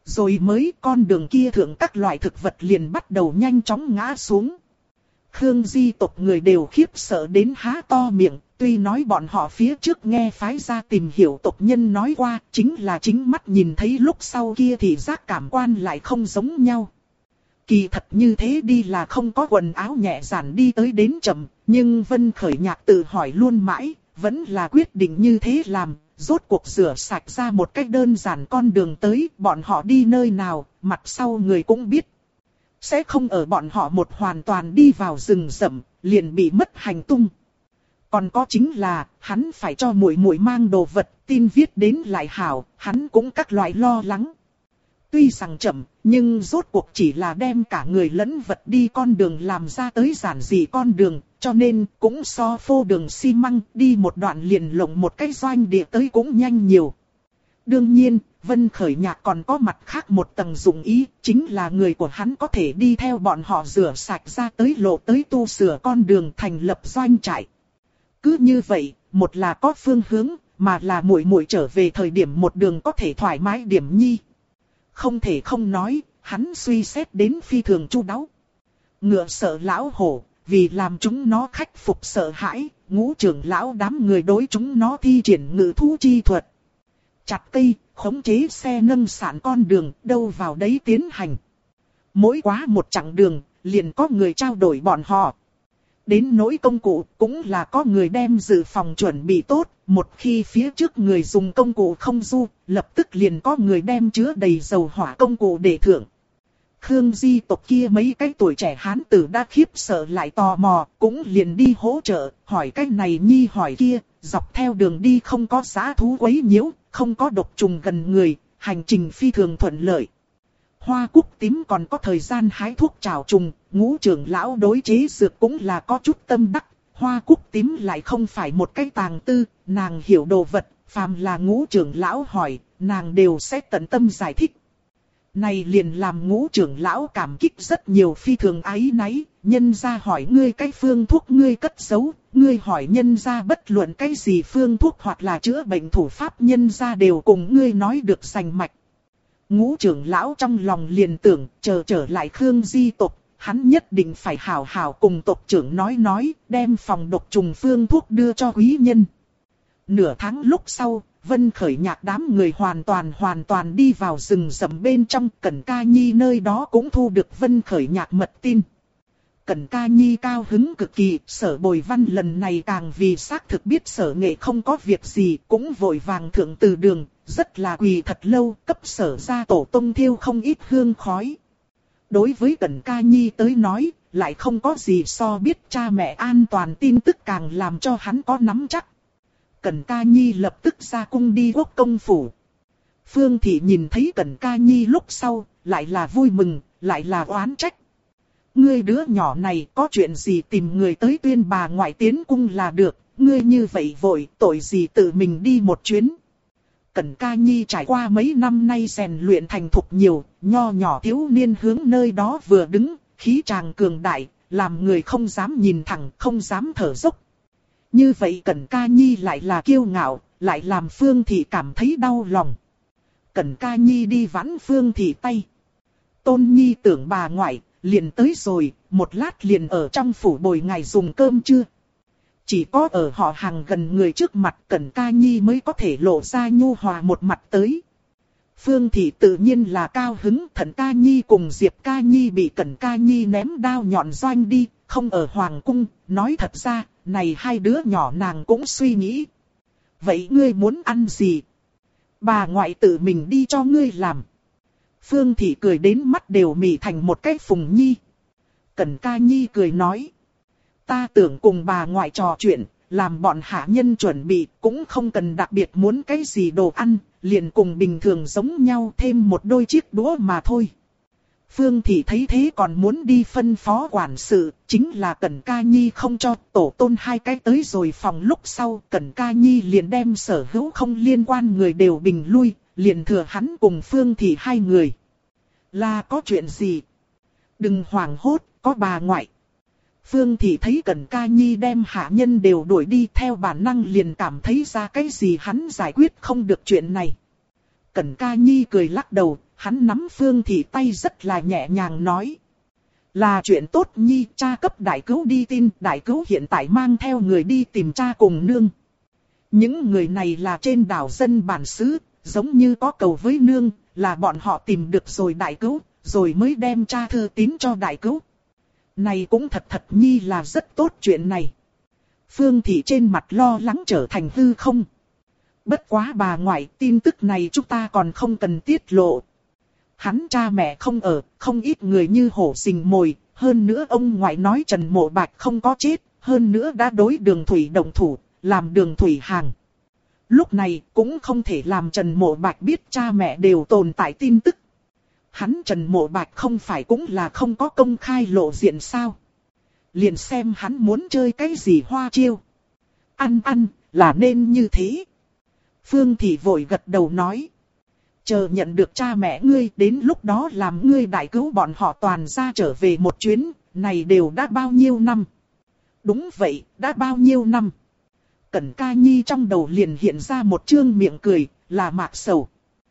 Rồi mới con đường kia thượng các loại thực vật liền bắt đầu nhanh chóng ngã xuống. Khương Di tộc người đều khiếp sợ đến há to miệng, tuy nói bọn họ phía trước nghe phái ra tìm hiểu tộc nhân nói qua, chính là chính mắt nhìn thấy lúc sau kia thì giác cảm quan lại không giống nhau. Kỳ thật như thế đi là không có quần áo nhẹ giản đi tới đến chậm, nhưng Vân Khởi Nhạc tự hỏi luôn mãi, vẫn là quyết định như thế làm, rốt cuộc rửa sạch ra một cách đơn giản con đường tới, bọn họ đi nơi nào, mặt sau người cũng biết. Sẽ không ở bọn họ một hoàn toàn đi vào rừng rậm, liền bị mất hành tung. Còn có chính là, hắn phải cho muội muội mang đồ vật, tin viết đến lại hảo, hắn cũng các loại lo lắng. Tuy rằng chậm, nhưng rốt cuộc chỉ là đem cả người lẫn vật đi con đường làm ra tới giản dị con đường, cho nên cũng so phô đường xi măng đi một đoạn liền lộng một cái doanh địa tới cũng nhanh nhiều. Đương nhiên, Vân Khởi Nhạc còn có mặt khác một tầng dụng ý, chính là người của hắn có thể đi theo bọn họ rửa sạch ra tới lộ tới tu sửa con đường thành lập doanh trại. Cứ như vậy, một là có phương hướng, mà là muội muội trở về thời điểm một đường có thể thoải mái điểm nhi. Không thể không nói, hắn suy xét đến phi thường chu đáo. Ngựa sợ lão hổ, vì làm chúng nó khắc phục sợ hãi, Ngũ trưởng lão đám người đối chúng nó thi triển ngự thú chi thuật. Chặt cây, khống chế xe nâng sạn con đường, đâu vào đấy tiến hành. Mỗi quá một chặng đường, liền có người trao đổi bọn họ. Đến nỗi công cụ, cũng là có người đem dự phòng chuẩn bị tốt, một khi phía trước người dùng công cụ không du, lập tức liền có người đem chứa đầy dầu hỏa công cụ để thưởng. Khương Di tộc kia mấy cái tuổi trẻ hán tử đã khiếp sợ lại tò mò, cũng liền đi hỗ trợ, hỏi cái này nhi hỏi kia, dọc theo đường đi không có dã thú quấy nhiễu, không có độc trùng gần người, hành trình phi thường thuận lợi. Hoa cúc tím còn có thời gian hái thuốc trào trùng, Ngũ trưởng lão đối chế dược cũng là có chút tâm đắc. Hoa cúc tím lại không phải một cái tàng tư, nàng hiểu đồ vật, phàm là Ngũ trưởng lão hỏi, nàng đều sẽ tận tâm giải thích. Này liền làm Ngũ trưởng lão cảm kích rất nhiều, phi thường áy náy, nhân gia hỏi ngươi cái phương thuốc ngươi cất giấu, ngươi hỏi nhân gia bất luận cái gì phương thuốc hoặc là chữa bệnh thủ pháp nhân gia đều cùng ngươi nói được rành mạch. Ngũ trưởng lão trong lòng liền tưởng, chờ trở lại Khương Di tộc, hắn nhất định phải hảo hảo cùng tộc trưởng nói, đem phòng độc trùng phương thuốc đưa cho quý nhân. Nửa tháng lúc sau, Vân Khởi Nhạc đám người hoàn toàn đi vào rừng rậm bên trong, Cẩn Ca Nhi nơi đó cũng thu được Vân Khởi Nhạc mật tin. Cẩn Ca Nhi cao hứng cực kỳ, Sở Bồi Văn lần này càng vì xác thực biết Sở Nghệ không có việc gì, cũng vội vàng thượng từ đường, rất là quỳ thật lâu, cấp Sở gia tổ tông thiêu không ít hương khói. Đối với Cẩn Ca Nhi tới nói, lại không có gì so biết cha mẹ an toàn tin tức càng làm cho hắn có nắm chắc. Cẩn Ca Nhi lập tức ra cung đi Quốc công phủ. Phương Thị nhìn thấy Cẩn Ca Nhi lúc sau, lại là vui mừng, lại là oán trách. Ngươi đứa nhỏ này có chuyện gì tìm người tới tuyên bà ngoại tiến cung là được, ngươi như vậy vội, tội gì tự mình đi một chuyến. Cẩn Ca Nhi trải qua mấy năm nay rèn luyện thành thục nhiều, nho nhỏ thiếu niên hướng nơi đó vừa đứng, khí tràng cường đại, làm người không dám nhìn thẳng, không dám thở dốc. Như vậy Cẩn Ca Nhi lại là kiêu ngạo, lại làm Phương Thị cảm thấy đau lòng. Cẩn Ca Nhi đi vãn Phương Thị tay. Tôn Nhi tưởng bà ngoại, liền tới rồi, một lát liền ở trong phủ bồi ngài dùng cơm chưa. Chỉ có ở họ hàng gần người trước mặt Cẩn Ca Nhi mới có thể lộ ra nhu hòa một mặt tới. Phương Thị tự nhiên là cao hứng, Thận Ca Nhi cùng Diệp Ca Nhi bị Cẩn Ca Nhi ném đao nhọn doanh đi, không ở hoàng cung, nói thật ra, này hai đứa nhỏ nàng cũng suy nghĩ. Vậy ngươi muốn ăn gì? Bà ngoại tự mình đi cho ngươi làm. Phương Thị cười đến mắt đều mị thành một cái phùng nhi. Cẩn Ca Nhi cười nói. Ta tưởng cùng bà ngoại trò chuyện, làm bọn hạ nhân chuẩn bị, cũng không cần đặc biệt muốn cái gì đồ ăn, liền cùng bình thường giống nhau thêm một đôi chiếc đũa mà thôi. Phương Thị thấy thế còn muốn đi phân phó quản sự, chính là Cẩn Ca Nhi không cho, tổ tôn hai cái tới rồi phòng lúc sau, Cẩn Ca Nhi liền đem sở hữu không liên quan người đều bình lui, liền thừa hắn cùng Phương Thị hai người. Là có chuyện gì? Đừng hoảng hốt, có bà ngoại. Phương Thị thấy Cẩn Ca Nhi đem hạ nhân đều đuổi đi, theo bản năng liền cảm thấy ra cái gì hắn giải quyết không được chuyện này. Cẩn Ca Nhi cười lắc đầu, hắn nắm Phương Thị tay rất là nhẹ nhàng nói. Là chuyện tốt nhi, cha cấp đại cứu đi tin, đại cứu hiện tại mang theo người đi tìm cha cùng nương. Những người này là trên đảo dân bản xứ, giống như có cầu với nương, là bọn họ tìm được rồi đại cứu, rồi mới đem cha thư tín cho đại cứu. Này cũng thật nhi là rất tốt chuyện này. Phương Thị trên mặt lo lắng trở thành hư không. Bất quá bà ngoại, tin tức này chúng ta còn không cần tiết lộ. Hắn cha mẹ không ở, không ít người như hổ rình mồi, hơn nữa ông ngoại nói Trần Mộ Bạch không có chết, hơn nữa đã đối Đường Thủy động thủ, làm Đường Thủy hàng. Lúc này cũng không thể làm Trần Mộ Bạch biết cha mẹ đều tồn tại tin tức. Hắn Trần Mộ Bạch không phải cũng là không có công khai lộ diện sao? Liền xem hắn muốn chơi cái gì hoa chiêu. Ăn là nên như thế. Phương Thị vội gật đầu nói. Chờ nhận được cha mẹ ngươi, đến lúc đó làm ngươi đại cứu bọn họ toàn ra trở về một chuyến, này đều đã bao nhiêu năm? Đúng vậy, đã bao nhiêu năm? Cẩn Ca Nhi trong đầu liền hiện ra một trương miệng cười, là Mạc Sầu.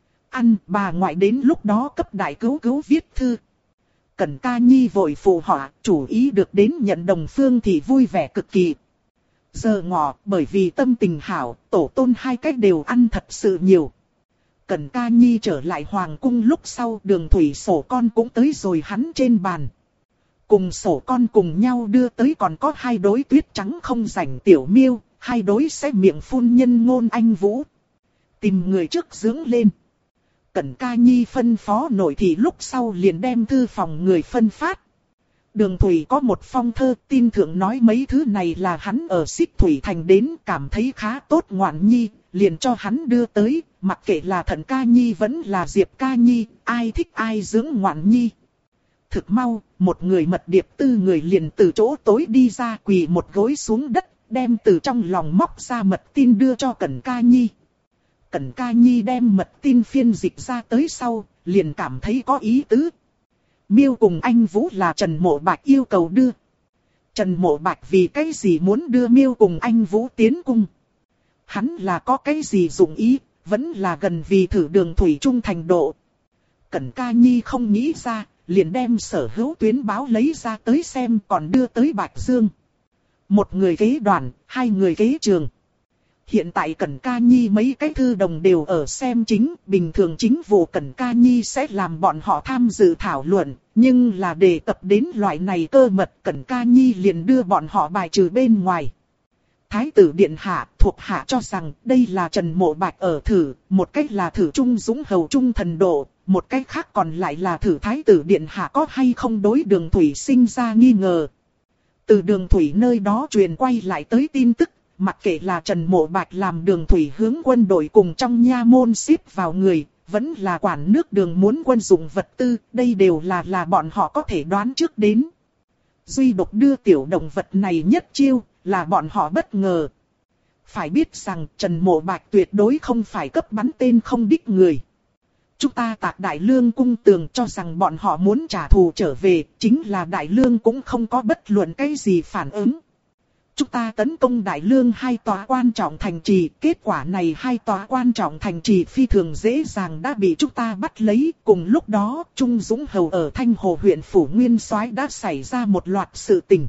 Bà ngoại đến lúc đó cấp đại cứu viết thư. Cẩn Ca Nhi vội phụ họa, chủ ý được đến nhận đồng. Phương Thị vui vẻ cực kỳ. Giờ ngọ, bởi vì tâm tình hảo, tổ tôn hai cách đều ăn thật sự nhiều. Cẩn Ca Nhi trở lại hoàng cung lúc sau, Đường Thủy sổ con cũng tới rồi hắn trên bàn. Cùng sổ con cùng nhau đưa tới còn có 2 đối tuyết trắng không rảnh tiểu miêu, 2 đối sẽ miệng phun nhân ngôn anh Vũ. Tìm người trước dưỡng lên. Cẩn Ca Nhi phân phó nội thị lúc sau liền đem thư phòng người phân phát. Đường Thủy có một phong thơ, tin thượng nói mấy thứ này là hắn ở Xích Thủy Thành đến, cảm thấy khá tốt ngoạn nhi, liền cho hắn đưa tới, mặc kệ là Thận Ca Nhi vẫn là Diệp Ca Nhi, ai thích ai dưỡng ngoạn nhi. Thực mau, một người mật điệp tư người liền từ chỗ tối đi ra, quỳ một gối xuống đất, đem từ trong lòng móc ra mật tin đưa cho Cẩn Ca Nhi. Cẩn Ca Nhi đem mật tin phiên dịch ra tới sau, liền cảm thấy có ý tứ. Miêu cùng anh Vũ là Trần Mộ Bạch yêu cầu đưa. Trần Mộ Bạch vì cái gì muốn đưa Miêu cùng anh Vũ tiến cung? Hắn là có cái gì dụng ý, vẫn là gần vì thử Đường Thủy trung thành độ. Cẩn Ca Nhi không nghĩ ra, liền đem sở hữu tuyến báo lấy ra tới xem, còn đưa tới Bạch Dương. Một người kế đoàn, 2 người kế trường. Hiện tại Cẩn Ca Nhi mấy cái thư đồng đều ở xem chính, bình thường chính vụ Cẩn Ca Nhi sẽ làm bọn họ tham dự thảo luận, nhưng là đề cập đến loại này cơ mật, Cẩn Ca Nhi liền đưa bọn họ bài trừ bên ngoài. Thái tử Điện Hạ thuộc hạ cho rằng đây là Trần Mộ Bạch ở thử, một cách là thử Trung Dũng hầu trung thần độ, một cách khác còn lại là thử Thái tử Điện Hạ có hay không đối Đường Thủy sinh ra nghi ngờ. Từ Đường Thủy nơi đó truyền quay lại tới tin tức, mặc kệ là Trần Mộ Bạch làm Đường Thủy hướng quân đội cùng trong nha môn xếp vào người, vẫn là quản nước Đường muốn quân dụng vật tư, đây đều là bọn họ có thể đoán trước đến. Duy độc đưa tiểu động vật này nhất chiêu, là bọn họ bất ngờ. Phải biết rằng Trần Mộ Bạch tuyệt đối không phải cấp bắn tên không đích người. Chúng ta tạc Đại Lương cung tường cho rằng bọn họ muốn trả thù trở về, chính là Đại Lương cũng không có bất luận cái gì phản ứng. Chúng ta tấn công Đại Lương 2 tòa quan trọng thành trì, kết quả này 2 tòa quan trọng thành trì phi thường dễ dàng đã bị chúng ta bắt lấy. Cùng lúc đó, Trung Dũng hầu ở Thanh Hồ huyện phủ Nguyên Soái đã xảy ra một loạt sự tình.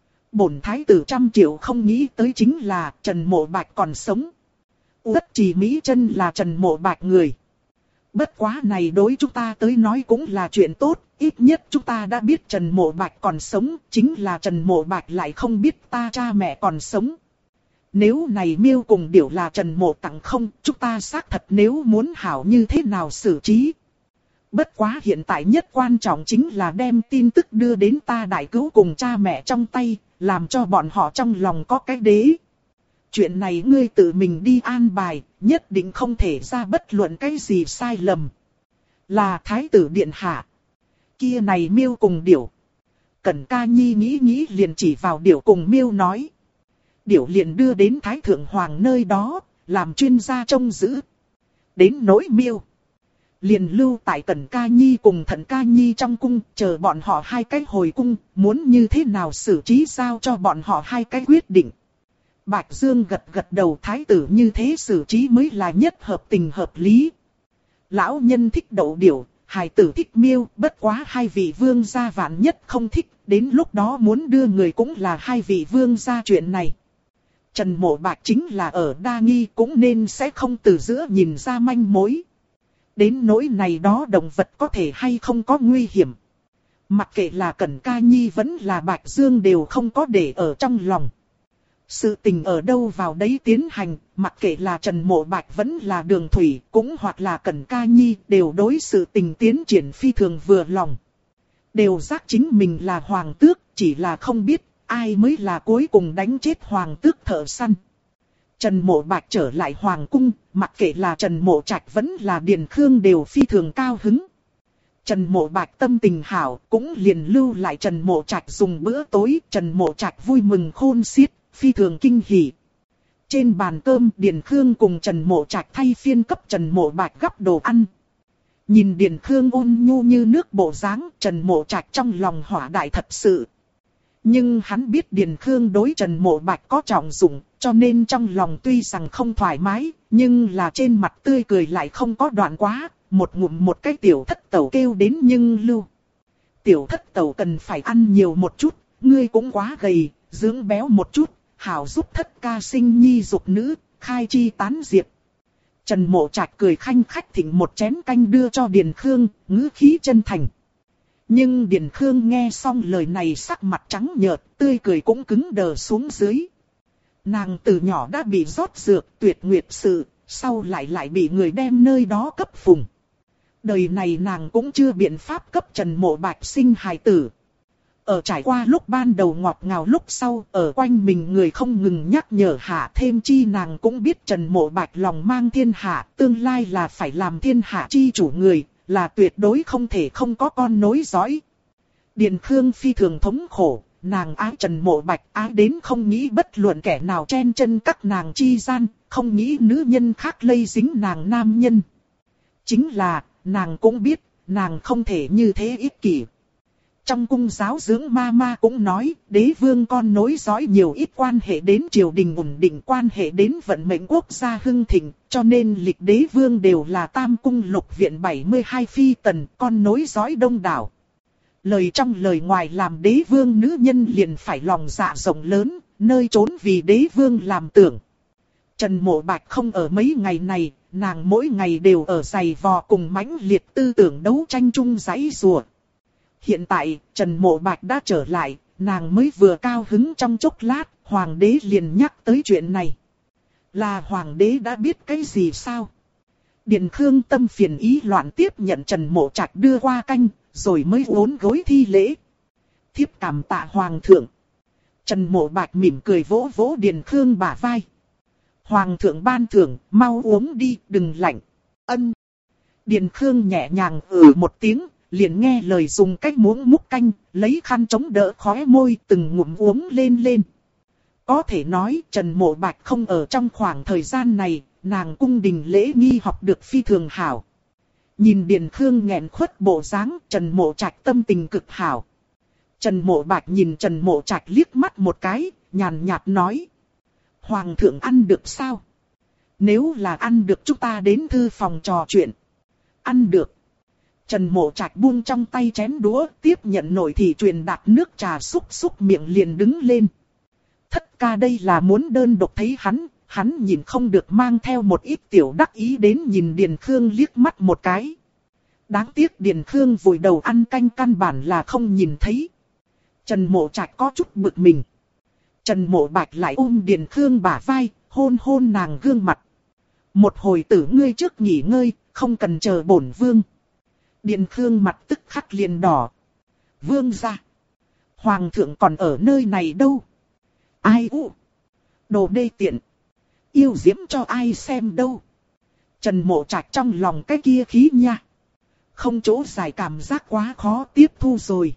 Bổn thái tử 100 triệu không nghĩ tới chính là Trần Mộ Bạch còn sống. Uất Trì Mỹ Chân là Trần Mộ Bạch người. Bất quá này đối chúng ta tới nói cũng là chuyện tốt, ít nhất chúng ta đã biết Trần Mộ Bạch còn sống, chính là Trần Mộ Bạch lại không biết ta cha mẹ còn sống. Nếu này Miêu cùng Điểu là Trần Mộ tặng không, chúng ta xác thật nếu muốn hảo như thế nào xử trí. Bất quá hiện tại nhất quan trọng chính là đem tin tức đưa đến ta đại cứu cùng cha mẹ trong tay, làm cho bọn họ trong lòng có cái đế. Chuyện này ngươi tự mình đi an bài, nhất định không thể ra bất luận cái gì sai lầm. Là Thái tử Điện Hạ. Kia này Miêu cùng Điểu. Cẩn Ca Nhi nghĩ liền chỉ vào Điểu cùng Miêu nói. Điểu liền đưa đến Thái Thượng Hoàng nơi đó, làm chuyên gia trông giữ. Đến nỗi Miêu, liền lưu tại Cẩn Ca Nhi cùng Thận Ca Nhi trong cung, chờ bọn họ 2 cái hồi cung, muốn như thế nào xử trí sao cho bọn họ 2 cái quyết định. Bạch Dương gật đầu, thái tử như thế xử trí mới là nhất hợp tình hợp lý. Lão nhân thích đậu điểu, hài tử thích miêu, bất quá hai vị vương gia vạn nhất không thích, đến lúc đó muốn đưa người cũng là hai vị vương gia chuyện này. Trần Mộ Bạch chính là ở đa nghi cũng nên sẽ không từ giữa nhìn ra manh mối. Đến nỗi này đó động vật có thể hay không có nguy hiểm. Mặc kệ là Cẩn Ca Nhi vẫn là Bạch Dương đều không có để ở trong lòng. Sự tình ở đâu vào đấy tiến hành, mặc kệ là Trần Mộ Bạch vẫn là Đường Thủy, cũng hoặc là Cẩn Ca Nhi, đều đối sự tình tiến triển phi thường vừa lòng. Đều giác chính mình là hoàng tước, chỉ là không biết ai mới là cuối cùng đánh chết hoàng tước thợ săn. Trần Mộ Bạch trở lại hoàng cung, mặc kệ là Trần Mộ Trạch vẫn là Điền Khương đều phi thường cao hứng. Trần Mộ Bạch tâm tình hảo, cũng liền lưu lại Trần Mộ Trạch dùng bữa tối, Trần Mộ Trạch vui mừng khôn xiết, phi thường kinh hỉ. Trên bàn cơm, Điền Khương cùng Trần Mộ Trạch thay phiên cấp Trần Mộ Bạch gắp đồ ăn. Nhìn Điền Khương ôn nhu như nước bộ dáng, Trần Mộ Trạch trong lòng hỏa đại thật sự. Nhưng hắn biết Điền Khương đối Trần Mộ Bạch có trọng dụng, cho nên trong lòng tuy rằng không thoải mái, nhưng là trên mặt tươi cười lại không có đoạn quá, một ngụm một cái tiểu thất tẩu kêu đến nhưng lưu. Tiểu thất tẩu cần phải ăn nhiều một chút, ngươi cũng quá gầy, dưỡng béo một chút, hảo giúp thất ca sinh nhi dục nữ, khai chi tán diệp. Trần Mộ Trạch cười khanh khách thịnh một chén canh đưa cho Điền Khương, ngữ khí chân thành. Nhưng Điền Khương nghe xong lời này sắc mặt trắng nhợt, tươi cười cũng cứng đờ xuống dưới. Nàng từ nhỏ đã bị rót dược tuyệt nguyệt sự, sau lại bị người đem nơi đó cấp phùng. Đời này nàng cũng chưa biện pháp cấp Trần Mộ Bạch sinh hài tử. Ở trải qua lúc ban đầu ngọt ngào lúc sau, ở quanh mình người không ngừng nhắc nhở hạ, thêm chi nàng cũng biết Trần Mộ Bạch lòng mang thiên hạ, tương lai là phải làm thiên hạ chi chủ người, là tuyệt đối không thể không có con nối dõi. Điền Khương phi thường thống khổ, nàng ái Trần Mộ Bạch ái đến không nghĩ bất luận kẻ nào chen chân các nàng chi gian, không nghĩ nữ nhân khác lây dính nàng nam nhân. Chính là, nàng cũng biết, nàng không thể như thế ích kỷ. Trong cung giáo dưỡng ma cũng nói, đế vương con nối dõi nhiều ít quan hệ đến triều đình ổn định, quan hệ đến vận mệnh quốc gia hưng thịnh, cho nên lịch đế vương đều là tam cung lục viện 72 phi tần, con nối dõi đông đảo. Lời trong lời ngoài làm đế vương nữ nhân liền phải lòng dạ rộng lớn, nơi trốn vì đế vương làm tưởng. Trần Mộ Bạch không ở mấy ngày này, nàng mỗi ngày đều ở giày vò cùng mãnh liệt tư tưởng đấu tranh chung giãy giụa. Hiện tại, Trần Mộ Bạch đã trở lại, nàng mới vừa cao hứng trong chốc lát, hoàng đế liền nhắc tới chuyện này. Là hoàng đế đã biết cái gì sao? Điền Khương tâm phiền ý loạn tiếp nhận Trần Mộ Trạch đưa qua canh, rồi mới uốn gối thi lễ. Thiếp cảm tạ hoàng thượng. Trần Mộ Bạch mỉm cười vỗ vỗ Điền Khương bả vai. Hoàng thượng ban thưởng, mau uống đi, đừng lạnh. Ân. Điền Khương nhẹ nhàng một tiếng, liền nghe lời dùng cách muỗng múc canh, lấy khăn chống đỡ khóe môi từng ngụm uống lên. Có thể nói Trần Mộ Bạch không ở trong khoảng thời gian này, nàng cung đình lễ nghi học được phi thường hảo. Nhìn Điền Khương nghẹn khuất bộ dáng, Trần Mộ Trạch tâm tình cực hảo. Trần Mộ Bạch nhìn Trần Mộ Trạch liếc mắt một cái, nhàn nhạt nói. Hoàng thượng ăn được sao? Nếu là ăn được chúng ta đến thư phòng trò chuyện. Ăn được. Trần Mộ Trạch buông trong tay chén đũa, tiếp nhận nồi thì truyền đạt nước trà xúc miệng liền đứng lên. Thất ca đây là muốn đơn độc thấy hắn nhìn không được mang theo một ít tiểu đắc ý đến nhìn Điền Khương liếc mắt một cái. Đáng tiếc Điền Khương vùi đầu ăn canh căn bản là không nhìn thấy. Trần Mộ Trạch có chút bực mình. Trần Mộ Bạch lại ôm Điền Khương bả vai, hôn nàng gương mặt. Một hồi tử ngươi trước nghỉ ngơi, không cần chờ bổn vương. Điền Khương mặt tức khắc liền đỏ. Vương gia. Hoàng thượng còn ở nơi này đâu? Ai u? Đồ đê tiện. Yêu diễm cho ai xem đâu? Trần Mộ Trạch trong lòng cái kia khí nha. Không chỗ giải cảm giác quá khó tiếp thu rồi.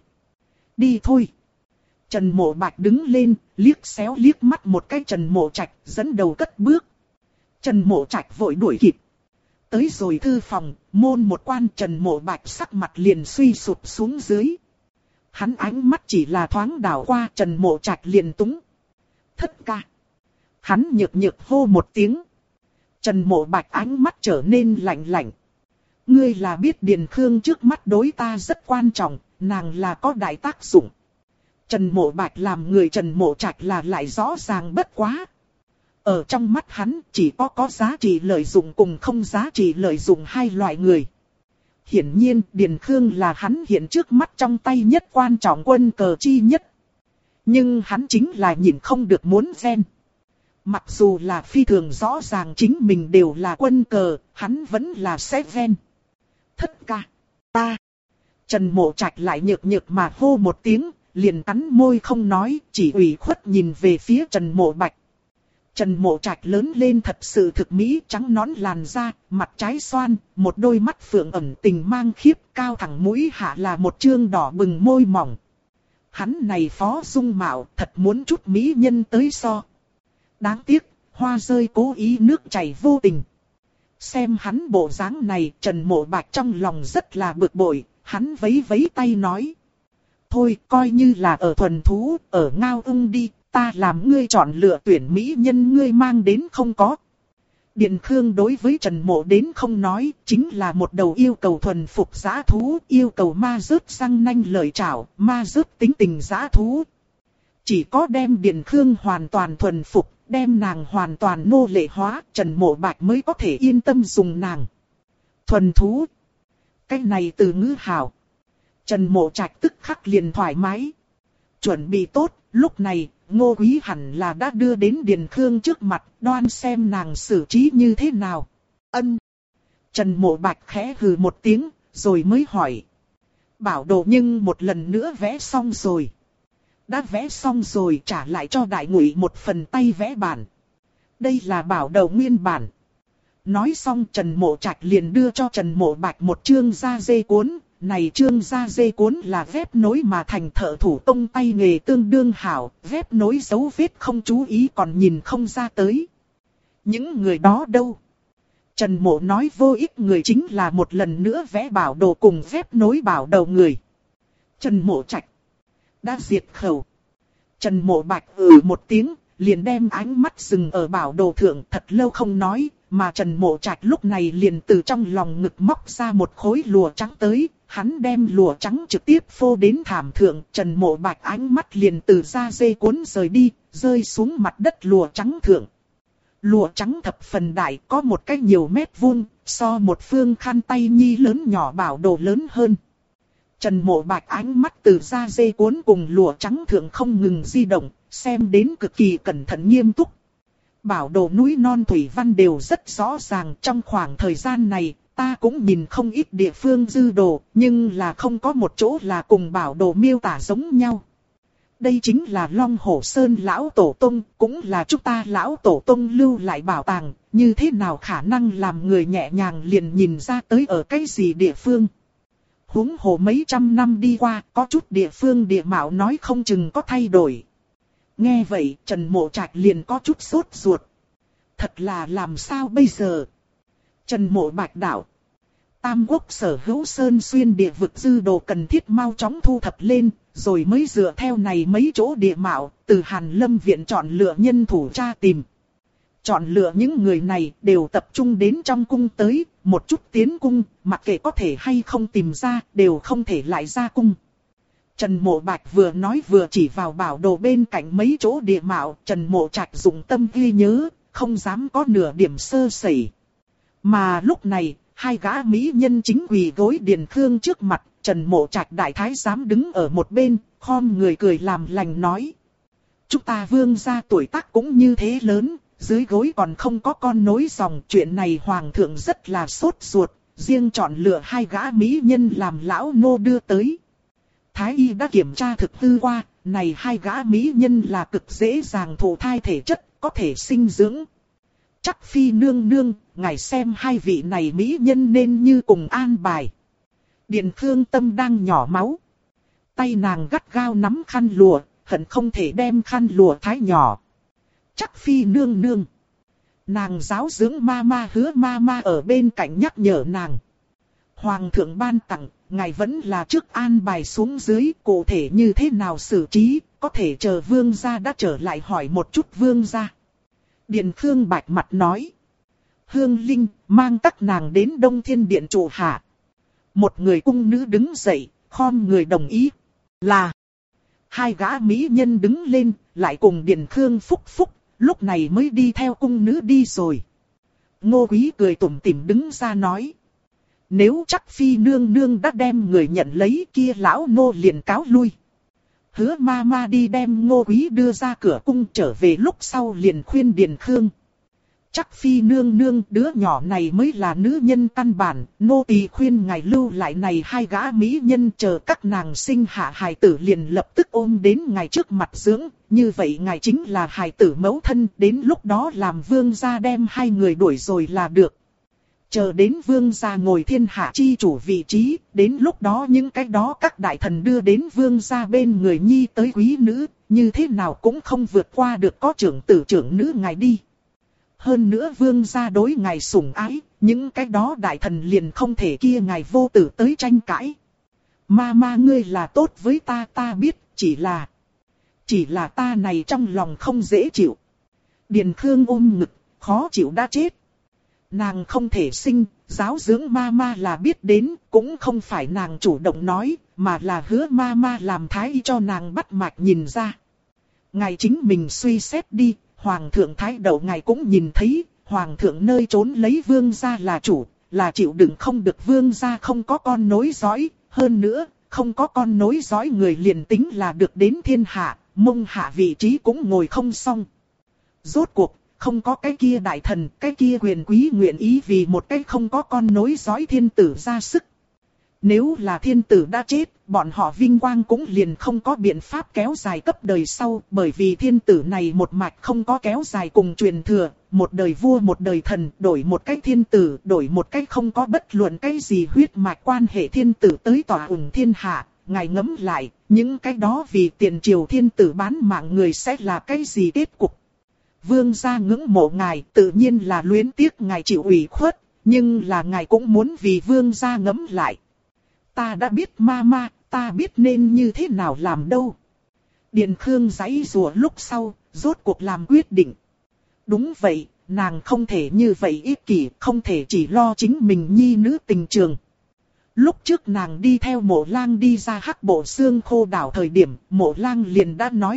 Đi thôi. Trần Mộ Bạch đứng lên, liếc xéo liếc mắt một cái Trần Mộ Trạch, dẫn đầu cất bước. Trần Mộ Trạch vội đuổi kịp. Tới rồi thư phòng, môn một quan Trần Mộ Bạch sắc mặt liền suy sụp xuống dưới. Hắn ánh mắt chỉ là thoáng đảo qua Trần Mộ Trạch liền túng. Thất ca. Hắn nhược hô một tiếng. Trần Mộ Bạch ánh mắt trở nên lạnh. Ngươi là biết Điền Khương trước mắt đối ta rất quan trọng, nàng là có đại tác dụng. Trần Mộ Bạch làm người Trần Mộ Trạch là lại rõ ràng bất quá. Ở trong mắt hắn chỉ có giá trị lợi dụng cùng không giá trị lợi dụng hai loại người. Hiển nhiên Điền Khương là hắn hiện trước mắt trong tay nhất quan trọng quân cờ chi nhất. Nhưng hắn chính là nhìn không được muốn ven. Mặc dù là phi thường rõ ràng chính mình đều là quân cờ, hắn vẫn là sẽ ven. Thất ca, ta. Trần Mộ Trạch lại nhược nhược mà hô một tiếng, liền cắn môi không nói, chỉ ủy khuất nhìn về phía Trần Mộ Bạch. Trần Mộ Trạch lớn lên thật sự thực mỹ, trắng nõn làn da, mặt trái xoan, một đôi mắt phượng ẩn tình mang khiếp, cao thẳng mũi hạ là một trương đỏ bừng môi mỏng. Hắn này phó dung mạo, thật muốn chút mỹ nhân tới so. Đáng tiếc, hoa rơi cố ý nước chảy vô tình. Xem hắn bộ dáng này, Trần Mộ Bạch trong lòng rất là bực bội, hắn vấy vấy tay nói. Thôi, coi như là ở thuần thú, ở ngao ung đi, ta làm ngươi chọn lựa tuyển mỹ nhân ngươi mang đến không có. Điền Khương đối với Trần Mộ đến không nói, chính là một đầu yêu cầu thuần phục dã thú, yêu cầu ma rớt răng nanh lợi chảo, ma rớt tính tình dã thú. Chỉ có đem Điền Khương hoàn toàn thuần phục, đem nàng hoàn toàn nô lệ hóa, Trần Mộ Bạch mới có thể yên tâm dùng nàng. Thuần thú. Cái này từ ngữ hảo. Trần Mộ Trạch tức khắc liền thoải mái. Chuẩn bị tốt, lúc này, Ngô Quý hẳn là đã đưa đến Điền Khương trước mặt, đoan xem nàng xử trí như thế nào. Ân. Trần Mộ Bạch khẽ hừ một tiếng, rồi mới hỏi. Bảo đồ nhưng một lần nữa vẽ xong rồi. Đã vẽ xong rồi, trả lại cho Đại Ngụy một phần tay vẽ bản. Đây là bảo đồ nguyên bản. Nói xong Trần Mộ Trạch liền đưa cho Trần Mộ Bạch một chương da dê cuốn. Này chương da dê cuốn là vép nối mà thành thợ thủ công tay nghề tương đương hảo, vép nối dấu vết không chú ý còn nhìn không ra tới. Những người đó đâu? Trần Mộ nói vô ích người chính là một lần nữa vẽ bảo đồ cùng vép nối bảo đầu người. Trần Mộ Trạch đã diệt khẩu. Trần Mộ Bạch một tiếng, liền đem ánh mắt dừng ở bảo đồ thượng, thật lâu không nói, mà Trần Mộ Trạch lúc này liền từ trong lòng ngực móc ra một khối lụa trắng tới, hắn đem lụa trắng trực tiếp phô đến thảm thượng, Trần Mộ Bạch ánh mắt liền từ da dê cuốn rời đi, rơi xuống mặt đất lụa trắng thượng. Lụa trắng thập phần đại, có một cái nhiều mét vuông, so một phương khăn tay nhi lớn nhỏ bảo đồ lớn hơn. Trần Mộ Bạch ánh mắt từ da dê cuốn cùng lụa trắng thượng không ngừng di động, xem đến cực kỳ cẩn thận nghiêm túc. Bảo đồ núi non thủy văn đều rất rõ ràng, trong khoảng thời gian này, ta cũng nhìn không ít địa phương dư đồ, nhưng là không có một chỗ là cùng bảo đồ miêu tả giống nhau. Đây chính là Long Hổ Sơn lão tổ tông, cũng là chúng ta lão tổ tông lưu lại bảo tàng, như thế nào khả năng làm người nhẹ nhàng liền nhìn ra tới ở cái gì địa phương. Huống hồ mấy trăm năm đi qua, có chút địa phương địa mạo nói không chừng có thay đổi. Nghe vậy, Trần Mộ Trạch liền có chút sốt ruột. Thật là làm sao bây giờ? Trần Mộ Bạch đạo. Tam Quốc sở hữu sơn xuyên địa vực dư đồ cần thiết mau chóng thu thập lên, rồi mới dựa theo này mấy chỗ địa mạo, từ Hàn Lâm viện chọn lựa nhân thủ tra tìm. Chọn lựa những người này đều tập trung đến trong cung tới, một chút tiến cung, mặc kệ có thể hay không tìm ra, đều không thể lại ra cung. Trần Mộ Bạch vừa nói vừa chỉ vào bảo đồ bên cạnh mấy chỗ địa mạo, Trần Mộ Trạch dùng tâm ghi nhớ, không dám có nửa điểm sơ sẩy. Mà lúc này, hai gã mỹ nhân chính quỳ gối Điền Khương trước mặt, Trần Mộ Trạch đại thái giám đứng ở một bên, khom người cười làm lành nói. Chúng ta vương gia tuổi tác cũng như thế lớn, dưới gối còn không có con nối dòng, chuyện này hoàng thượng rất là sốt ruột, riêng chọn lựa hai gã mỹ nhân làm lão nô đưa tới. Thái y đã kiểm tra thực hư qua, này hai gã mỹ nhân là cực dễ dàng thụ thai thể chất, có thể sinh dưỡng. Chắc phi nương nương, ngài xem hai vị này mỹ nhân nên như cùng an bài. Điền Khương tâm đang nhỏ máu. Tay nàng gắt gao nắm khăn lụa, hận không thể đem khăn lụa thái nhỏ. Chắc phi nương nương. Nàng giáo dưỡng ma ma hứa ma ma ở bên cạnh nhắc nhở nàng. Hoàng thượng ban tặng, ngài vẫn là trước an bài xuống dưới, cụ thể như thế nào xử trí, có thể chờ vương gia đã trở lại hỏi một chút vương gia. Điền Khương bạch mặt nói. Hương Linh, mang các nàng đến Đông Thiên Điện trụ hạ. Một người cung nữ đứng dậy, khom người đồng ý. Là. Hai gã mỹ nhân đứng lên, lại cùng Điền Khương phúc phúc, lúc này mới đi theo cung nữ đi rồi. Ngô Quý cười tủm tỉm đứng ra nói. Nếu chắc phi nương nương đã đem người nhận lấy kia lão nô liền cáo lui. Hứa ma ma đi đem Ngô Quý đưa ra cửa cung trở về lúc sau liền khuyên Điền Khương. Chắc phi nương nương đứa nhỏ này mới là nữ nhân căn bản, nô tỳ khuyên ngài lưu lại này hai gã mỹ nhân chờ các nàng sinh hạ hài tử liền lập tức ôm đến ngài trước mặt dưỡng, như vậy ngài chính là hài tử mẫu thân, đến lúc đó làm vương gia đem hai người đuổi rồi là được. Chờ đến vương gia ngồi thiên hạ chi chủ vị trí, đến lúc đó những cái đó các đại thần đưa đến vương gia bên người nhi tới quý nữ, như thế nào cũng không vượt qua được có trưởng tử trưởng nữ ngài đi. Hơn nữa vương gia đối ngài sủng ái, những cái đó đại thần liền không thể kia ngài vô tử tới tranh cãi. Ma ngươi là tốt với ta biết, chỉ là ta này trong lòng không dễ chịu. Điền Khương ôm ngực, khó chịu đã chết. Nàng không thể sinh, giáo dưỡng ma là biết đến, cũng không phải nàng chủ động nói, mà là hứa ma làm thái y cho nàng bắt mạch nhìn ra. Ngài chính mình suy xét đi. Hoàng thượng thái đầu ngài cũng nhìn thấy, hoàng thượng nơi trốn lấy vương gia là chủ, là chịu đựng không được vương gia không có con nối dõi, hơn nữa, không có con nối dõi người liền tính là được đến thiên hạ, mông hạ vị trí cũng ngồi không xong. Rốt cuộc, không có cái kia đại thần, cái kia quyền quý nguyện ý vì một cái không có con nối dõi thiên tử ra sức. Nếu là thiên tử đã chết, bọn họ vinh quang cũng liền không có biện pháp kéo dài cấp đời sau, bởi vì thiên tử này một mạch không có kéo dài cùng truyền thừa, một đời vua một đời thần, đổi một cái thiên tử, đổi một cái không có bất luận cái gì huyết mạch quan hệ thiên tử tới tỏa ủng thiên hạ, ngài ngẫm lại, những cái đó vì tiền triều thiên tử bán mạng người sẽ là cái gì kết cục. Vương gia ngưỡng mộ ngài, tự nhiên là luyến tiếc ngài chịu ủy khuất, nhưng là ngài cũng muốn vì vương gia ngẫm lại. Ta đã biết ma, ta biết nên như thế nào làm đâu. Điền Khương giãy giụa lúc sau, rốt cuộc làm quyết định. Đúng vậy, nàng không thể như vậy ích kỷ, không thể chỉ lo chính mình nhi nữ tình trường. Lúc trước nàng đi theo Mộ Lang đi ra Hắc Bộ Xương Khô đảo thời điểm, Mộ Lang liền đã nói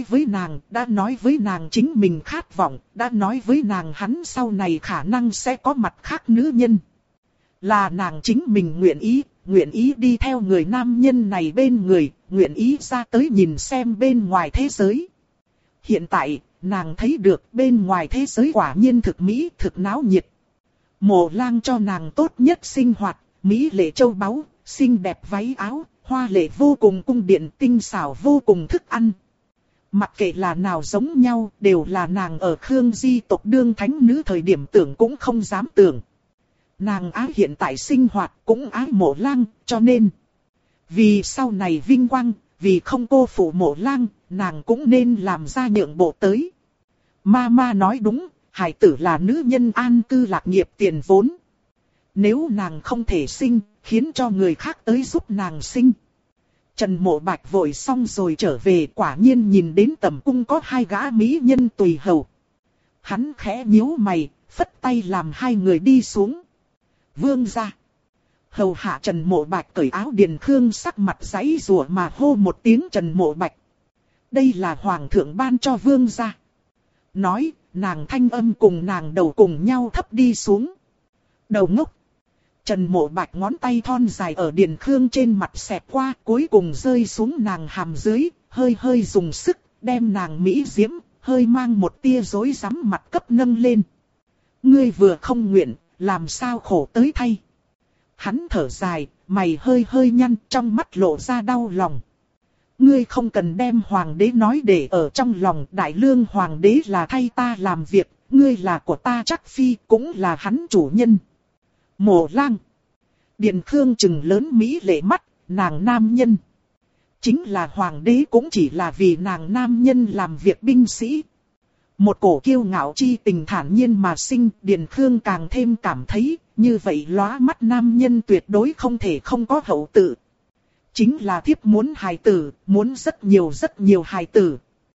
với nàng chính mình khát vọng, đã nói với nàng hắn sau này khả năng sẽ có mặt khác nữ nhân. Là nàng chính mình nguyện ý đi theo người nam nhân này bên người, nguyện ý ra tới nhìn xem bên ngoài thế giới. Hiện tại, nàng thấy được bên ngoài thế giới quả nhiên thực mỹ, thực náo nhiệt. Mộ Lang cho nàng tốt nhất sinh hoạt, mỹ lệ châu báu, xinh đẹp váy áo, hoa lệ vô cùng cung điện, tinh xảo vô cùng thức ăn. Mặc kệ là nào giống nhau, đều là nàng ở Khương Di tộc đương thánh nữ thời điểm tưởng cũng không dám tưởng. Nàng ái hiện tại sinh hoạt cũng ái Mộ Lang, cho nên vì sau này vinh quang, vì không cô phụ Mộ Lang, nàng cũng nên làm ra nhượng bộ tới. Ma nói đúng, hải tử là nữ nhân an cư lạc nghiệp tiền vốn. Nếu nàng không thể sinh, khiến cho người khác tới giúp nàng sinh. Trần Mộ Bạch vội xong rồi trở về, quả nhiên nhìn đến tầm cung có hai gã mỹ nhân tùy hầu. Hắn khẽ nhíu mày, phất tay làm hai người đi xuống. Vương gia. Hầu hạ Trần Mộ Bạch cởi áo. Điền Khương sắc mặt giãy giụa mà hô một tiếng Trần Mộ Bạch. Đây là hoàng thượng ban cho vương gia. Nói, nàng thanh âm cùng nàng đầu cùng nhau thấp đi xuống. Đầu ngốc. Trần Mộ Bạch ngón tay thon dài ở Điền Khương trên mặt xẹt qua, cuối cùng rơi xuống nàng hàm dưới, hơi dùng sức, đem nàng mỹ diễm, hơi mang một tia rối rắm mặt cấp nâng lên. Ngươi vừa không nguyện, làm sao khổ tới thay. Hắn thở dài, mày hơi nhăn, trong mắt lộ ra đau lòng. Ngươi không cần đem hoàng đế nói để ở trong lòng, đại lương hoàng đế là thay ta làm việc, ngươi là của ta chắc phi, cũng là hắn chủ nhân. Mộ Lang. Điền Khương trừng lớn mỹ lệ mắt, nàng nam nhân. Chính là hoàng đế cũng chỉ là vì nàng nam nhân làm việc binh sĩ. Một cổ kiêu ngạo chi tình thản nhiên mà sinh, Điền Khương càng thêm cảm thấy, như vậy lóa mắt nam nhân tuyệt đối không thể không có hậu tự. Chính là thiếp muốn hài tử, muốn rất nhiều hài tử.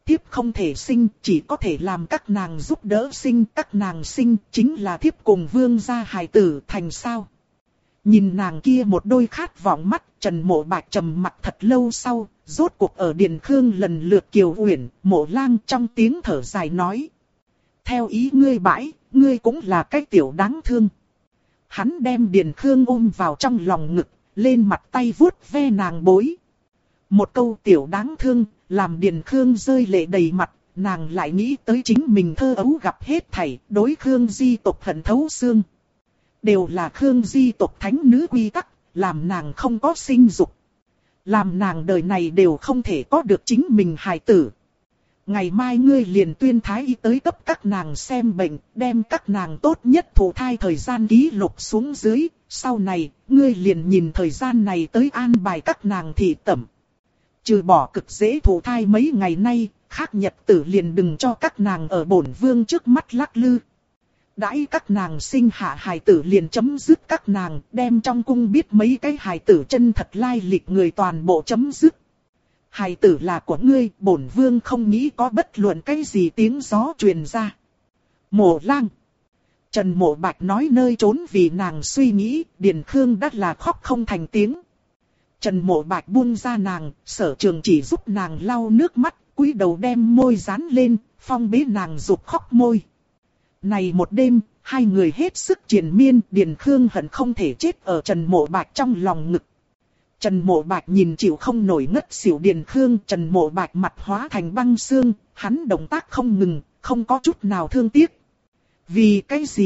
thiếp không thể sinh, chỉ có thể làm các nàng giúp đỡ sinh, các nàng sinh chính là thiếp cùng vương gia hài tử thành sao. Nhìn nàng kia một đôi khát vọng mắt, Trần Mộ Bạch trầm mặt thật lâu sau, rốt cuộc ở Điền Khương lần lượt kiều uyển, Mộ Lang trong tiếng thở dài nói. Theo ý ngươi bãi, ngươi cũng là cái tiểu đáng thương. Hắn đem Điền Khương ôm vào trong lòng ngực, lên mặt tay vuốt ve nàng bối. Một câu tiểu đáng thương, làm Điền Khương rơi lệ đầy mặt, nàng lại nghĩ tới chính mình thơ ấu gặp hết thảy, đối Khương di tộc hận thấu xương. Đều là Khương di tộc thánh nữ quy tắc, làm nàng không có sinh dục. Làm nàng đời này đều không thể có được chính mình hài tử. Ngày mai ngươi liền tuyên thái y tới cấp các nàng xem bệnh, đem các nàng tốt nhất thụ thai thời gian ký lục xuống dưới, sau này, ngươi liền nhìn thời gian này tới an bài các nàng thị tẩm. Trừ bỏ cực dễ thụ thai mấy ngày nay, khác nhật tử liền đừng cho các nàng ở bổn vương trước mắt lắc lư. Đãi các nàng sinh hạ hài tử liền chấm dứt các nàng, đem trong cung biết mấy cái hài tử chân thật lai lịch người toàn bộ chấm dứt. Hài tử là của ngươi, bổn vương không nghĩ có bất luận cái gì tiếng gió truyền ra. Mộ Lang. Trần Mộ Bạch nói nơi trốn vì nàng suy nghĩ, Điền Khương đắt là khóc không thành tiếng. Trần Mộ Bạch buông ra nàng, Sở Trường chỉ giúp nàng lau nước mắt, cúi đầu đem môi dán lên, phong bế nàng rụt khóc môi. Này một đêm, hai người hết sức triền miên, Điền Khương hận không thể chết ở Trần Mộ Bạch trong lòng ngực. Trần Mộ Bạch nhìn chịu không nổi ngất xỉu Điền Khương, Trần Mộ Bạch mặt hóa thành băng xương, hắn động tác không ngừng, không có chút nào thương tiếc. Vì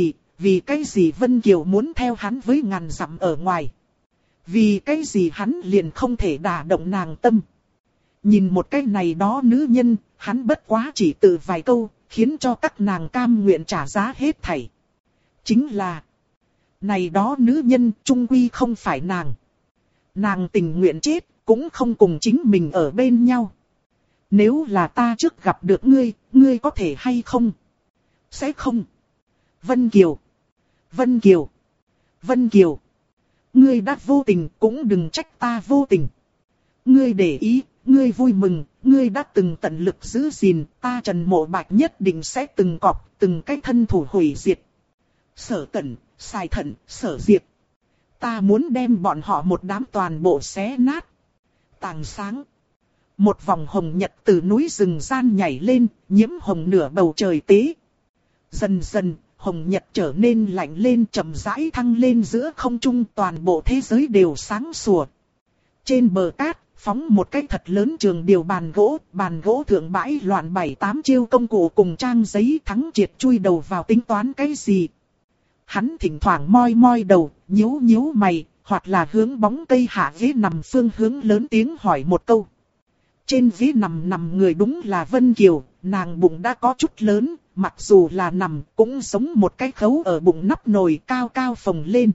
cái gì Vân Kiều muốn theo hắn với ngàn dặm ở ngoài. Vì cái gì hắn liền không thể đả động nàng tâm. Nhìn một cái này đó nữ nhân, hắn bất quá chỉ từ vài câu, khiến cho các nàng cam nguyện trả giá hết thảy. Chính là, này đó nữ nhân chung quy không phải nàng. Nàng tình nguyện chết, cũng không cùng chính mình ở bên nhau. Nếu là ta trước gặp được ngươi, ngươi có thể hay không? Sẽ không. Vân Kiều. Vân Kiều. Vân Kiều. Ngươi đã vô tình, cũng đừng trách ta vô tình. Ngươi để ý, ngươi vui mừng, ngươi đã từng tận lực giữ gìn, ta Trần Mộ Bạch nhất định sẽ từng cọp, từng cái thân thủ hủy diệt. Sở Cẩn, Sài Thận, Sở Diệp. Ta muốn đem bọn họ một đám toàn bộ xé nát. Tàng sáng. Một vòng hồng nhật từ núi rừng gian nhảy lên, nhiễm hồng nửa bầu trời tế. Dần dần, hồng nhật trở nên lạnh lên, chậm rãi thăng lên giữa không trung, toàn bộ thế giới đều sáng sủa. Trên bờ cát, phóng một cái thật lớn trường điều bàn gỗ thượng bãi loạn 7-8 chiêu công cụ cùng trang giấy. Thắng Triệt chui đầu vào tính toán cái gì. Hắn thỉnh thoảng moi moi đầu, nhíu mày, hoặc là hướng bóng cây hạ ghế nằm phương hướng lớn tiếng hỏi một câu. Trên ghế nằm người đúng là Vân Kiều, nàng bụng đã có chút lớn, mặc dù là nằm cũng giống một cái khấu ở bụng nắp nồi cao cao phồng lên.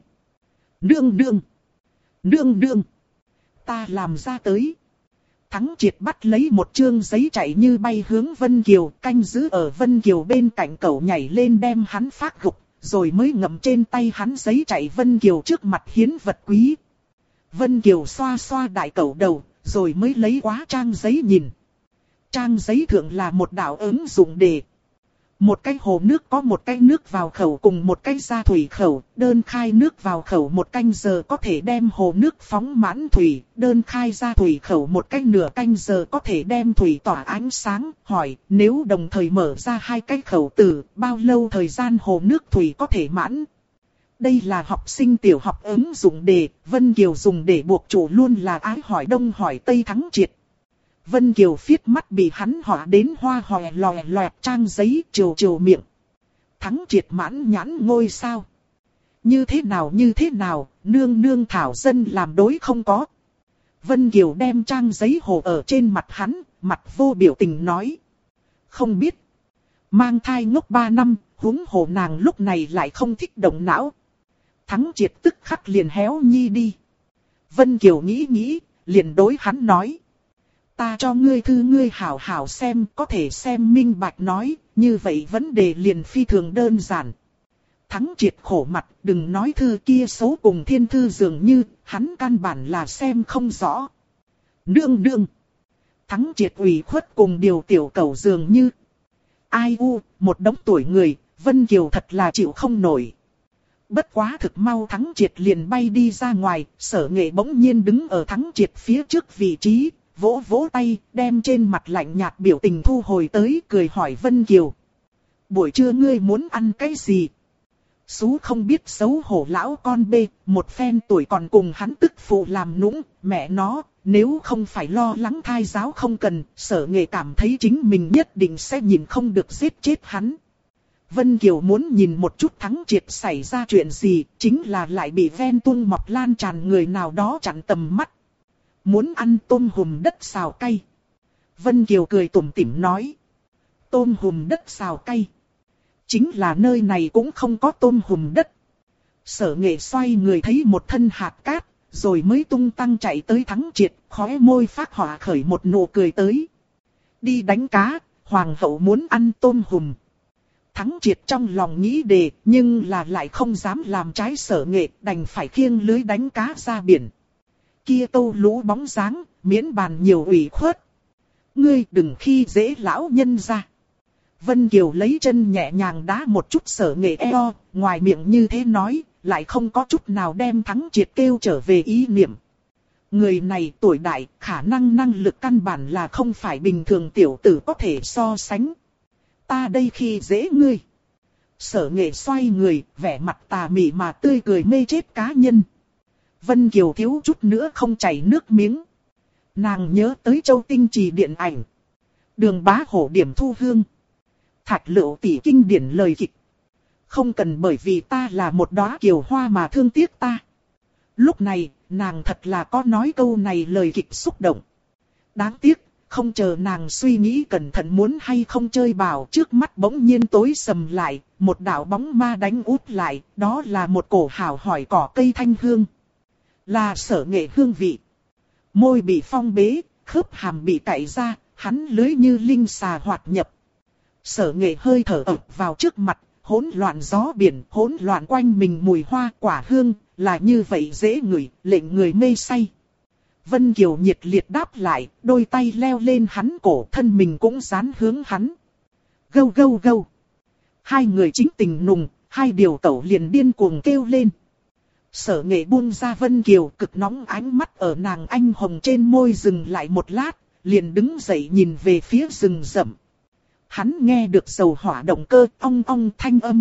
Nương, ta làm ra tới. Thắng Triệt bắt lấy một chương giấy chạy như bay hướng Vân Kiều, canh giữ ở Vân Kiều bên cạnh cậu nhảy lên đem hắn phát gục, rồi mới ngậm trên tay hắn giấy chạy Vân Kiều trước mặt hiến vật quý. Vân Kiều xoa xoa đại cậu đầu, rồi mới lấy quá trang giấy nhìn. Trang giấy thượng là một đạo ứng dụng đề. Một cái hồ nước có một cái nước vào khẩu cùng một cái ra thủy khẩu, đơn khai nước vào khẩu một canh giờ có thể đem hồ nước phóng mãn thủy, đơn khai ra thủy khẩu một cái nửa canh giờ có thể đem thủy tỏa ánh sáng. Hỏi, nếu đồng thời mở ra hai cái khẩu tử, bao lâu thời gian hồ nước thủy có thể mãn? Đây là học sinh tiểu học ứng dụng đề, Vân Kiều dùng để buộc chủ luôn là ái hỏi đông hỏi tây Thắng Triệt. Vân Kiều phiết mắt bị hắn họa đến hoa hòe lòe loẹt trang giấy trều miệng. Thắng Triệt mãn nhãn ngôi sao. Như thế nào, nương thảo dân làm đối không có. Vân Kiều đem trang giấy hồ ở trên mặt hắn, mặt vô biểu tình nói. Không biết. Mang thai ngốc 3 năm, huống hồ nàng lúc này lại không thích động não. Thắng Triệt tức khắc liền héo nhi đi. Vân Kiều nghĩ, liền đối hắn nói. Ta cho ngươi thư ngươi hảo hảo xem, có thể xem minh bạch nói, như vậy vấn đề liền phi thường đơn giản. Thắng Triệt khổ mặt, đừng nói thư kia xấu cùng thiên thư dường như, hắn căn bản là xem không rõ. Nương, Thắng Triệt ủy khuất cùng điều tiểu cẩu dường như. Ai u, một đống tuổi người, Vân Kiều thật là chịu không nổi. Bất quá thực mau Thắng Triệt liền bay đi ra ngoài, Sở Nghệ bỗng nhiên đứng ở Thắng Triệt phía trước vị trí, vỗ vỗ tay, đem trên mặt lạnh nhạt biểu tình thu hồi tới, cười hỏi Vân Kiều. Buổi trưa ngươi muốn ăn cái gì? Sú không biết xấu hổ lão con bê, một phen tuổi còn cùng hắn tức phụ làm nũng, mẹ nó, nếu không phải lo lắng thai giáo không cần, Sở Nghệ cảm thấy chính mình nhất định sẽ nhìn không được giết chết hắn. Vân Kiều muốn nhìn một chút Thắng Triệt xảy ra chuyện gì, chính là lại bị ven tuông mọc lan tràn người nào đó chặn tầm mắt. Muốn ăn tôm hùm đất xào cay. Vân Kiều cười tủm tỉm nói. Tôm hùm đất xào cay. Chính là nơi này cũng không có tôm hùm đất. Sở Nghệ xoay người thấy một thân hạt cát, rồi mới tung tăng chạy tới Thắng Triệt, khóe môi phát họa khởi một nụ cười tới. Đi đánh cá, hoàng hậu muốn ăn tôm hùm. Thắng Triệt trong lòng nghĩ đề, nhưng là lại không dám làm trái Sở Nghệ, đành phải khiêng lưới đánh cá ra biển. Kia câu lũ bóng dáng, miễn bàn nhiều ủy khuất. Ngươi đừng khi dễ lão nhân ra. Vân Kiều lấy chân nhẹ nhàng đá một chút Sở Nghệ eo, ngoài miệng như thế nói, lại không có chút nào đem Thắng Triệt kêu trở về ý niệm. Người này tuổi đại, khả năng lực căn bản là không phải bình thường tiểu tử có thể so sánh. Ta đây khi dễ ngươi. Sở Nghệ xoay người, vẻ mặt tà mị mà tươi cười mê chết cá nhân. Vân Kiều thiếu chút nữa không chảy nước miếng. Nàng nhớ tới Châu Tinh Trì điện ảnh. Đường Bá Hổ điểm thu hương. Thạch Lựu tỷ kinh điển lời kịch. Không cần bởi vì ta là một đóa kiều hoa mà thương tiếc ta. Lúc này, nàng thật là có nói câu này lời kịch xúc động. Đáng tiếc, không chờ nàng suy nghĩ cẩn thận muốn hay không chơi bào, trước mắt bỗng nhiên tối sầm lại, một đạo bóng ma đánh út lại, đó là một cổ hào hỏi cỏ cây thanh hương. Là Sở Nghệ hương vị. Môi bị phong bế, khớp hàm bị cạy ra, hắn lưới như linh xà hoạt nhập. Sở Nghệ hơi thở ập vào trước mặt, hỗn loạn gió biển, hỗn loạn quanh mình mùi hoa quả hương, là như vậy dễ ngửi, lệnh người mê say. Vân Kiều nhiệt liệt đáp lại, đôi tay leo lên hắn cổ, thân mình cũng dán hướng hắn. Gâu gâu gâu. Hai người chính tình nùng, hai điều tẩu liền điên cuồng kêu lên. Sở Nghệ buông ra Vân Kiều, cực nóng ánh mắt ở nàng anh hồng trên môi dừng lại một lát, liền đứng dậy nhìn về phía rừng rậm. Hắn nghe được dầu hỏa động cơ ong ong thanh âm.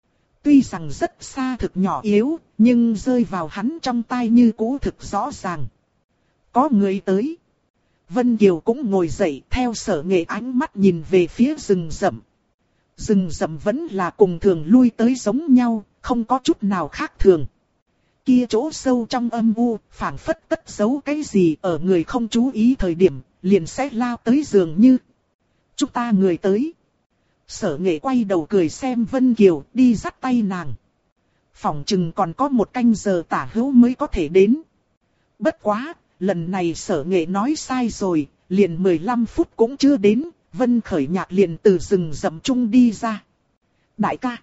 Tuy rằng rất xa thực nhỏ yếu, nhưng rơi vào hắn trong tai như cũ thực rõ ràng. Có người tới. Vân Kiều cũng ngồi dậy theo Sở Nghệ ánh mắt nhìn về phía rừng rậm. Rừng rậm vẫn là cùng thường lui tới giống nhau, không có chút nào khác thường. Kia chỗ sâu trong âm u, phảng phất cất giấu cái gì ở người không chú ý thời điểm, liền sẽ lao tới dường như. Chúng ta người tới. Sở Nghệ quay đầu cười xem Vân Kiều đi dắt tay nàng. Phỏng chừng còn có một canh giờ tả hữu mới có thể đến. Bất quá, lần này Sở Nghệ nói sai rồi, liền 15 phút cũng chưa đến, Vân Khởi Nhạc liền từ rừng rậm trung đi ra. Đại ca.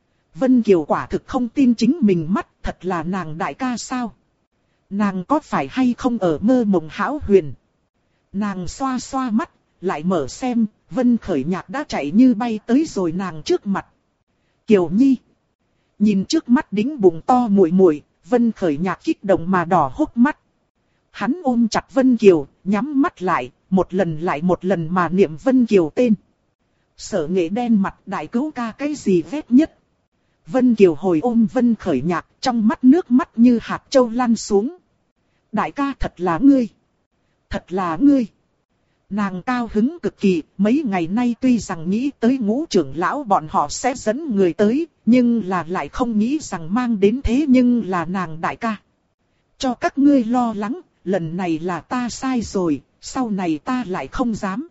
Vân Kiều quả thực không tin chính mình mắt, thật là nàng đại ca sao? Nàng có phải hay không ở mơ mộng hão huyền? Nàng xoa xoa mắt, lại mở xem, Vân Khởi Nhạc đã chạy như bay tới rồi nàng trước mặt. Kiều Nhi. Nhìn trước mắt đĩnh bụng to muội muội, Vân Khởi Nhạc kích động mà đỏ hốc mắt. Hắn ôm chặt Vân Kiều, nhắm mắt lại, một lần mà niệm Vân Kiều tên. Sở Nghệ đen mặt đại cứu ca cái gì vét nhất. Vân Kiều hồi ôm Vân Khởi Nhạc, trong mắt nước mắt như hạt châu lăn xuống. Đại ca thật là ngươi. Thật là ngươi. Nàng cao hứng cực kỳ, mấy ngày nay tuy rằng nghĩ tới Ngũ trưởng lão bọn họ sẽ dẫn người tới, nhưng là lại không nghĩ rằng mang đến thế nhưng là nàng đại ca. Cho các ngươi lo lắng, lần này là ta sai rồi, sau này ta lại không dám.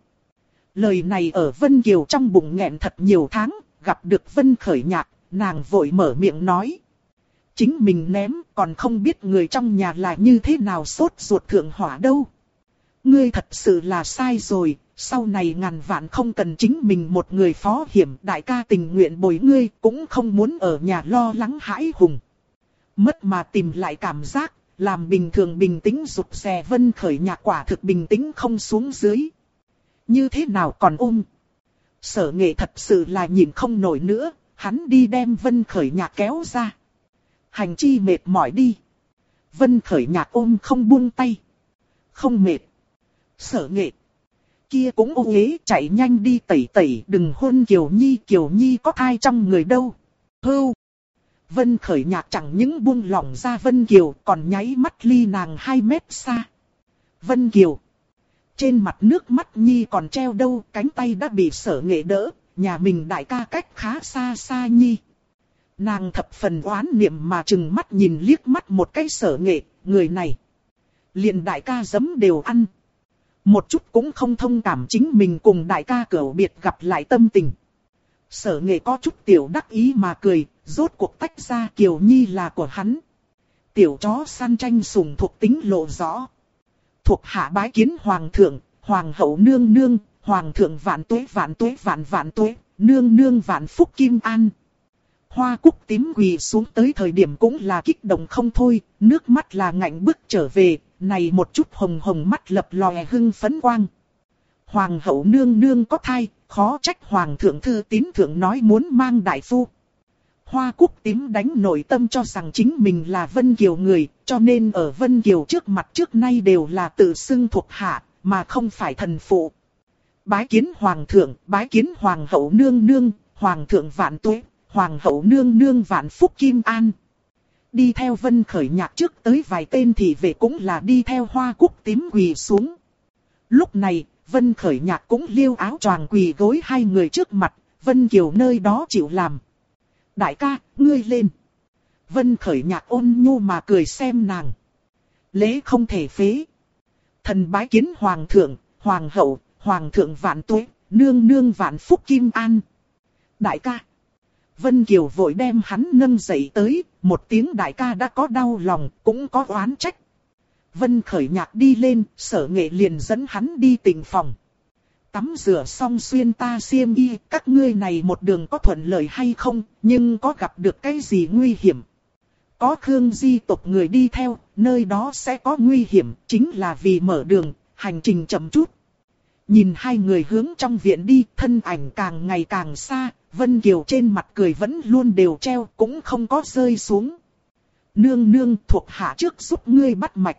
Lời này ở Vân Kiều trong bụng nghẹn thật nhiều tháng, gặp được Vân Khởi Nhạc, nàng vội mở miệng nói. Chính mình ném, còn không biết người trong nhà là như thế nào sốt ruột thượng hỏa đâu. Ngươi thật sự là sai rồi, sau này ngàn vạn không cần chính mình một người phó hiểm, đại ca tình nguyện bồi ngươi, cũng không muốn ở nhà lo lắng hãi hùng. Mất mà tìm lại cảm giác, làm bình thường bình tĩnh rụt rè Vân Khởi Nhạc quả thực bình tĩnh không xuống dưới. Như thế nào còn ôm? Sở Nghệ thật sự là nhìn không nổi nữa, hắn đi đem Vân Khởi Nhạc kéo ra. Hành chi mệt mỏi đi. Vân Khởi Nhạc ôm không buông tay. Không mệt. Sở Nghệ. Kia cũng ô uế, chạy nhanh đi tẩy tẩy, đừng hôn Kiều Nhi có thai trong người đâu. Hưu. Vân Khởi Nhạc chẳng những buông lỏng ra Vân Kiều, còn nháy mắt ly nàng 2 mét xa. Vân Kiều. Trên mặt nước mắt Nhi còn treo đâu, cánh tay đã bị Sở Nghệ đỡ, nhà mình đại ca cách khá xa xa Nhi. Nàng thập phần oán niệm mà trừng mắt nhìn liếc mắt một cái Sở Nghệ, người này. Liền đại ca giấm đều ăn. Một chút cũng không thông cảm chính mình cùng đại ca cửu biệt gặp lại tâm tình. Sở Nghệ có chút tiểu đắc ý mà cười, rốt cuộc tách ra Kiều Nhi là của hắn. Tiểu chó săn tranh sủng thuộc tính lộ rõ. Thuộc hạ bái kiến hoàng thượng, hoàng hậu nương nương, hoàng thượng vạn tuế vạn tuế vạn vạn tuế, nương nương vạn phúc kim an. Hoa Cúc tím quỳ xuống tới thời điểm cũng là kích động không thôi, nước mắt là ngạnh bước trở về, này một chút hồng hồng mắt lập lòe hưng phấn quang. Hoàng hậu nương nương có thai, khó trách hoàng thượng thư tín thượng nói muốn mang đại phu. Hoa Cúc tím đánh nội tâm cho rằng chính mình là Vân Kiều người, cho nên ở Vân Kiều trước mặt trước nay đều là tự xưng thuộc hạ, mà không phải thần phụ. Bái kiến hoàng thượng, bái kiến hoàng hậu nương nương, hoàng thượng vạn tuế, hoàng hậu nương nương vạn phúc kim an. Đi theo Vân Khởi Nhạc trước tới vài tên thị vệ cũng là đi theo Hoa Cúc tím quỳ xuống. Lúc này, Vân Khởi Nhạc cũng liêu áo choàng quỳ gối hai người trước mặt, Vân Kiều nơi đó chịu làm. Đại ca, ngươi lên. Vân Khởi Nhạc ôn nhu mà cười xem nàng. Lễ không thể phế. Thần bái kiến hoàng thượng, hoàng hậu, hoàng thượng vạn tuế, nương nương vạn phúc kim an. Đại ca. Vân Kiều vội đem hắn nâng dậy tới, một tiếng đại ca đã có đau lòng, cũng có oán trách. Vân Khởi Nhạc đi lên, Sở Nghệ liền dẫn hắn đi tịnh phòng. Tắm rửa xong xuyên ta xiêm y, các ngươi này một đường có thuận lợi hay không, nhưng có gặp được cái gì nguy hiểm. Có Khương Di tộc người đi theo, nơi đó sẽ có nguy hiểm, chính là vì mở đường, hành trình chậm chút. Nhìn hai người hướng trong viện đi, thân ảnh càng ngày càng xa, Vân Kiều trên mặt cười vẫn luôn đều treo, cũng không có rơi xuống. Nương nương thuộc hạ trước giúp ngươi bắt mạch.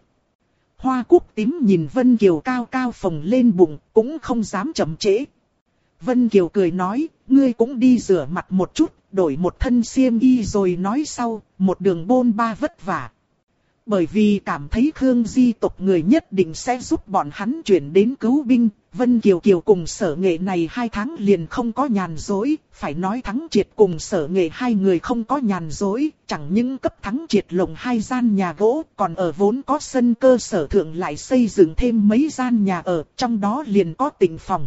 Hoa Cúc tím nhìn Vân Kiều cao cao phồng lên bụng, cũng không dám chậm trễ. Vân Kiều cười nói, ngươi cũng đi rửa mặt một chút, đổi một thân xiêm y rồi nói sau, một đường bôn ba vất vả. Bởi vì cảm thấy Khương Di tộc người nhất định sẽ giúp bọn hắn chuyển đến cứu binh, Vân Kiều cùng Sở Nghệ này 2 tháng liền không có nhàn dối, phải nói Thắng Triệt cùng Sở Nghệ hai người không có nhàn dối, chẳng những cấp Thắng Triệt lồng 2 gian nhà gỗ, còn ở vốn có sân cơ sở thượng lại xây dựng thêm mấy gian nhà ở, trong đó liền có tịnh phòng.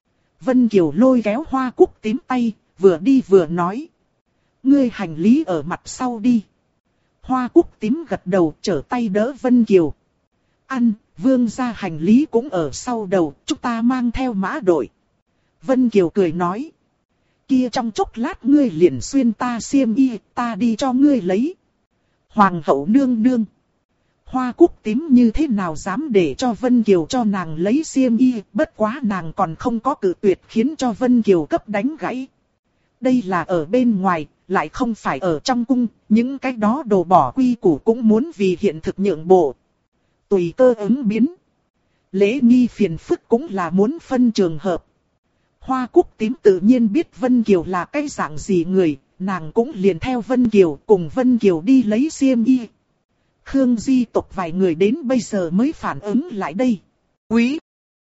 Vân Kiều lôi kéo Hoa Cúc tím tay, vừa đi vừa nói. Ngươi hành lý ở mặt sau đi. Hoa Cúc tím gật đầu trở tay đỡ Vân Kiều. Ăn, vương gia hành lý cũng ở sau đầu, chúng ta mang theo mã đội. Vân Kiều cười nói. Kia trong chốc lát ngươi liền xuyên ta xiêm y, ta đi cho ngươi lấy. Hoàng hậu nương nương. Hoa Cúc tím như thế nào dám để cho Vân Kiều cho nàng lấy xiêm y, bất quá nàng còn không có cự tuyệt khiến cho Vân Kiều cấp đánh gãy. Đây là ở bên ngoài, lại không phải ở trong cung, những cái đó đồ bỏ quy củ cũng muốn vì hiện thực nhượng bộ. Tùy cơ ứng biến. Lễ nghi phiền phức cũng là muốn phân trường hợp. Hoa Cúc tím tự nhiên biết Vân Kiều là cái dạng gì người, nàng cũng liền theo Vân Kiều cùng Vân Kiều đi lấy xiêm y. Khương Di tộc vài người đến bây giờ mới phản ứng lại đây. Quý!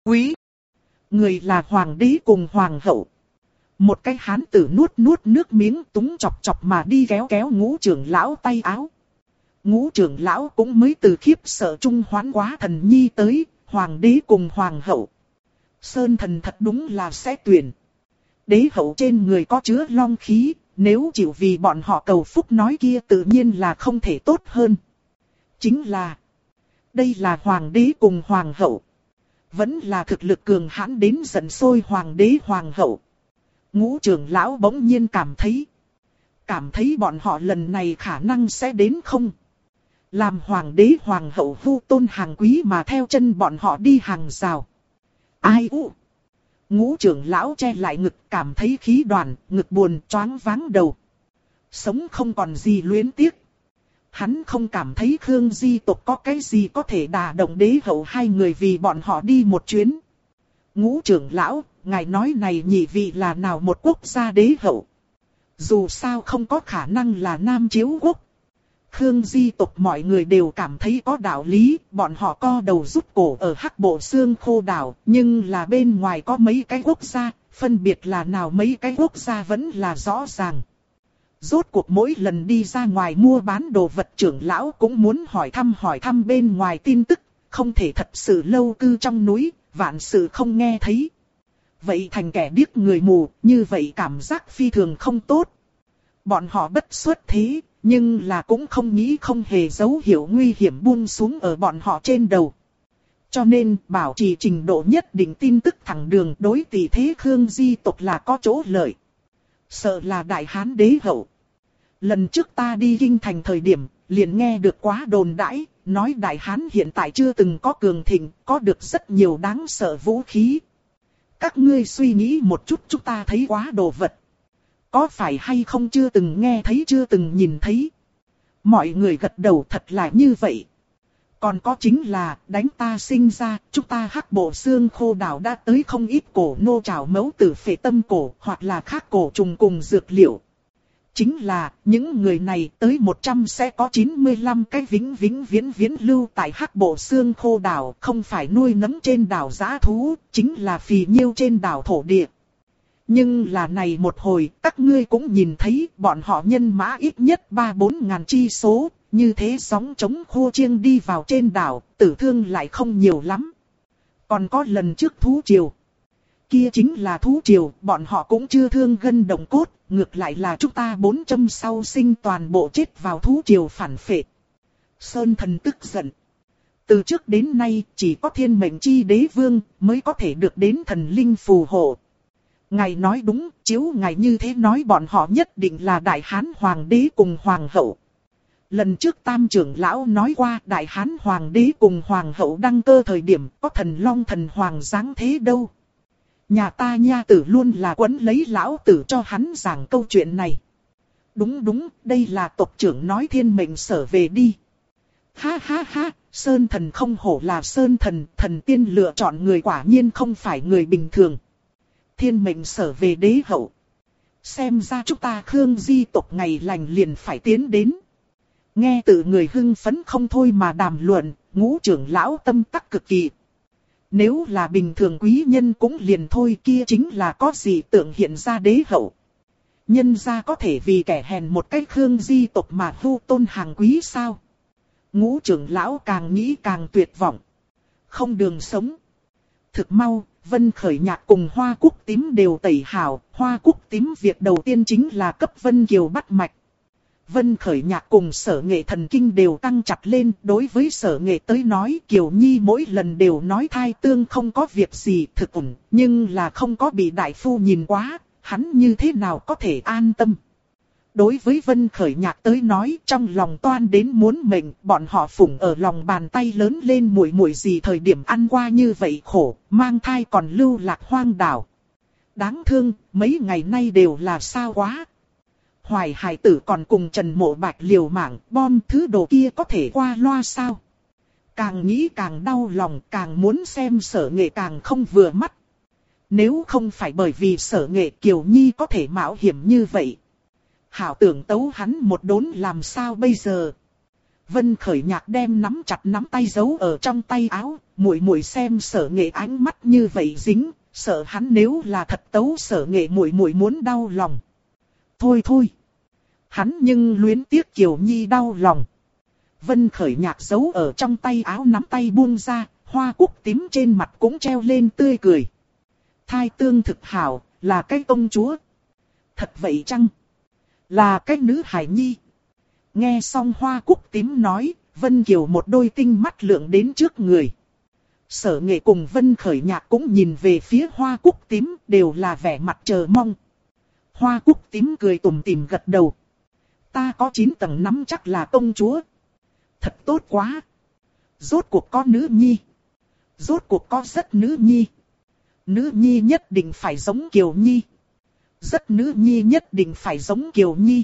Người là hoàng đế cùng hoàng hậu. Một cái hán tử nuốt nước miếng túng chọc chọc mà đi kéo Ngũ trưởng lão tay áo. Ngũ trưởng lão cũng mới từ khiếp sợ trung hoán quá thần nhi tới, hoàng đế cùng hoàng hậu. Sơn thần thật đúng là sẽ tuyển. Đế hậu trên người có chứa long khí, nếu chịu vì bọn họ cầu phúc nói kia tự nhiên là không thể tốt hơn. Chính là, đây là hoàng đế cùng hoàng hậu. Vẫn là thực lực cường hãn đến giận sôi hoàng đế hoàng hậu. Ngũ trưởng lão bỗng nhiên cảm thấy bọn họ lần này khả năng sẽ đến không. Làm hoàng đế hoàng hậu vu tôn hàng quý mà theo chân bọn họ đi hàng rào. Ai u? Ngũ trưởng lão che lại ngực, cảm thấy khí đoàn, ngực buồn, choáng váng đầu. Sống không còn gì luyến tiếc. Hắn không cảm thấy Khương Di tộc có cái gì có thể đả động đế hậu hai người vì bọn họ đi một chuyến. Ngũ trưởng lão, ngài nói này nhị vị là nào một quốc gia đế hậu? Dù sao không có khả năng là Nam Chiếu quốc. Khương Di tộc mọi người đều cảm thấy có đạo lý, bọn họ co đầu rút cổ ở Hắc Bộ Xương Khô đảo, nhưng là bên ngoài có mấy cái quốc gia, phân biệt là nào mấy cái quốc gia vẫn là rõ ràng. Rốt cuộc mỗi lần đi ra ngoài mua bán đồ vật, trưởng lão cũng muốn hỏi thăm bên ngoài tin tức, không thể thật sự lâu cư trong núi, vạn sự không nghe thấy. Vậy thành kẻ điếc người mù, như vậy cảm giác phi thường không tốt. Bọn họ bất xuất thế, nhưng là cũng không nghĩ không hề dấu hiệu nguy hiểm buông xuống ở bọn họ trên đầu. Cho nên bảo trì trình độ nhất định tin tức thẳng đường đối tỷ thế Khương Di tộc là có chỗ lợi. Sợ là Đại Hán đế hậu. Lần trước ta đi kinh thành thời điểm, liền nghe được quá đồn đãi, nói Đại Hán hiện tại chưa từng có cường thịnh, có được rất nhiều đáng sợ vũ khí. Các ngươi suy nghĩ một chút, chúng ta thấy quá đồ vật. Có phải hay không chưa từng nghe thấy, chưa từng nhìn thấy? Mọi người gật đầu, thật là như vậy. Còn có chính là, đánh ta sinh ra, chúng ta Hắc Bộ Xương Khô đảo đã tới không ít cổ nô trảo mẫu tử phệ tâm cổ, hoặc là khác cổ trùng cùng dược liệu. Chính là, những người này tới 100 sẽ có 95 cái vĩnh viễn lưu tại Hắc Bộ Xương Khô đảo, không phải nuôi nấng trên đảo dã thú, chính là phì nhiêu trên đảo thổ địa. Nhưng là này một hồi, các ngươi cũng nhìn thấy, bọn họ nhân mã ít nhất 3-4 ngàn chi số, như thế sóng chống khô chiêng đi vào trên đảo, tử thương lại không nhiều lắm. Còn có lần trước thú triều. Kia chính là thú triều, bọn họ cũng chưa thương gân động cốt, ngược lại là chúng ta 400 sau sinh toàn bộ chết vào thú triều phản phệ. Sơn thần tức giận. Từ trước đến nay, chỉ có thiên mệnh chi đế vương mới có thể được đến thần linh phù hộ. Ngài nói đúng, chiếu ngài như thế nói bọn họ nhất định là Đại Hán Hoàng đế cùng Hoàng hậu. Lần trước Tam trưởng lão nói qua Đại Hán Hoàng đế cùng Hoàng hậu đăng cơ thời điểm có thần long thần hoàng dáng thế đâu. Nhà ta nha tử luôn là quấn lấy lão tử cho hắn giảng câu chuyện này. Đúng, đây là tộc trưởng nói thiên mệnh sở về đi. Ha ha ha, Sơn thần không hổ là Sơn thần, thần tiên lựa chọn người quả nhiên không phải người bình thường. Thiên mệnh sở về đế hậu. Xem ra chúng ta Khương Di tộc ngày lành liền phải tiến đến. Nghe tự người hưng phấn không thôi mà đàm luận, Ngũ trưởng lão tâm tắc cực kỳ. Nếu là bình thường quý nhân cũng liền thôi, kia chính là có gì tượng hiện ra đế hậu. Nhân gia có thể vì kẻ hèn một cách Khương Di tộc mà vu tôn hàng quý sao? Ngũ trưởng lão càng nghĩ càng tuyệt vọng. Không đường sống. Thực mau, Vân Khởi Nhạc cùng Hoa Cúc Tím đều tẩy hảo. Hoa Cúc Tím việc đầu tiên chính là cấp Vân Kiều bắt mạch. Vân Khởi Nhạc cùng Sở Nghệ thần kinh đều căng chặt lên. Đối với Sở Nghệ tới nói, Kiều Nhi mỗi lần đều nói thai tương không có việc gì thực ổn, nhưng là không có bị đại phu nhìn quá, hắn như thế nào có thể an tâm. Đối với Vân Khởi Nhạc tới nói, trong lòng toan đến muốn mệnh, bọn họ phụng ở lòng bàn tay lớn lên muội gì thời điểm ăn qua như vậy khổ, mang thai còn lưu lạc hoang đảo. Đáng thương, mấy ngày nay đều là sao quá. Hoài Hải tử còn cùng Trần Mộ Bạch liều mạng, bom thứ đồ kia có thể qua loa sao? Càng nghĩ càng đau lòng, càng muốn xem Sở Nghệ càng không vừa mắt. Nếu không phải bởi vì Sở Nghệ, Kiều Nhi có thể mạo hiểm như vậy. Hảo tưởng tấu hắn một đốn làm sao bây giờ? Vân Khởi Nhạc đem nắm chặt nắm tay giấu ở trong tay áo, muội xem Sở Nghệ ánh mắt như vậy dính, sợ hắn nếu là thật tấu Sở Nghệ muội muốn đau lòng. Thôi. Hắn nhưng luyến tiếc Kiều Nhi đau lòng. Vân Khởi Nhạc giấu ở trong tay áo nắm tay buông ra, Hoa Cúc Tím trên mặt cũng treo lên tươi cười. Thai tương thực hảo, là cái công chúa. Thật vậy chăng? Là cái nữ hài nhi. Nghe xong Hoa Cúc Tím nói, Vân Kiều một đôi tinh mắt lượng đến trước người. Sở Nghệ cùng Vân Khởi Nhạc cũng nhìn về phía Hoa Cúc Tím, đều là vẻ mặt chờ mong. Hoa Cúc Tím cười tủm tỉm gật đầu. Ta có 9 tầng nắm chắc là công chúa. Thật tốt quá. Rốt cuộc có nữ nhi. Rốt cuộc có rất nữ nhi. Nữ nhi nhất định phải giống Kiều Nhi. Rất nữ nhi nhất định phải giống Kiều Nhi.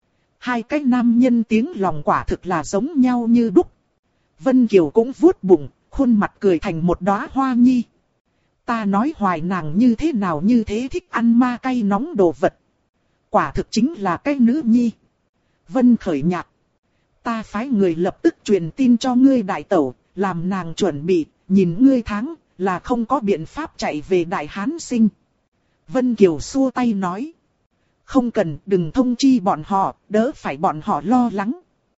Hai cái nam nhân tiếng lòng quả thực là giống nhau như đúc. Vân Kiều cũng vuốt bụng, khuôn mặt cười thành một đóa hoa nhi. Ta nói hoài nàng như thế nào như thế thích ăn ma cay nóng đồ vật. Quả thực chính là cái nữ nhi. Vân Khởi Nhạc. Ta phái người lập tức truyền tin cho ngươi đại tẩu, làm nàng chuẩn bị, nhìn ngươi tháng, là không có biện pháp chạy về Đại Hán Sinh. Vân Kiều xua tay nói. Không cần, đừng thông chi bọn họ, đỡ phải bọn họ lo lắng.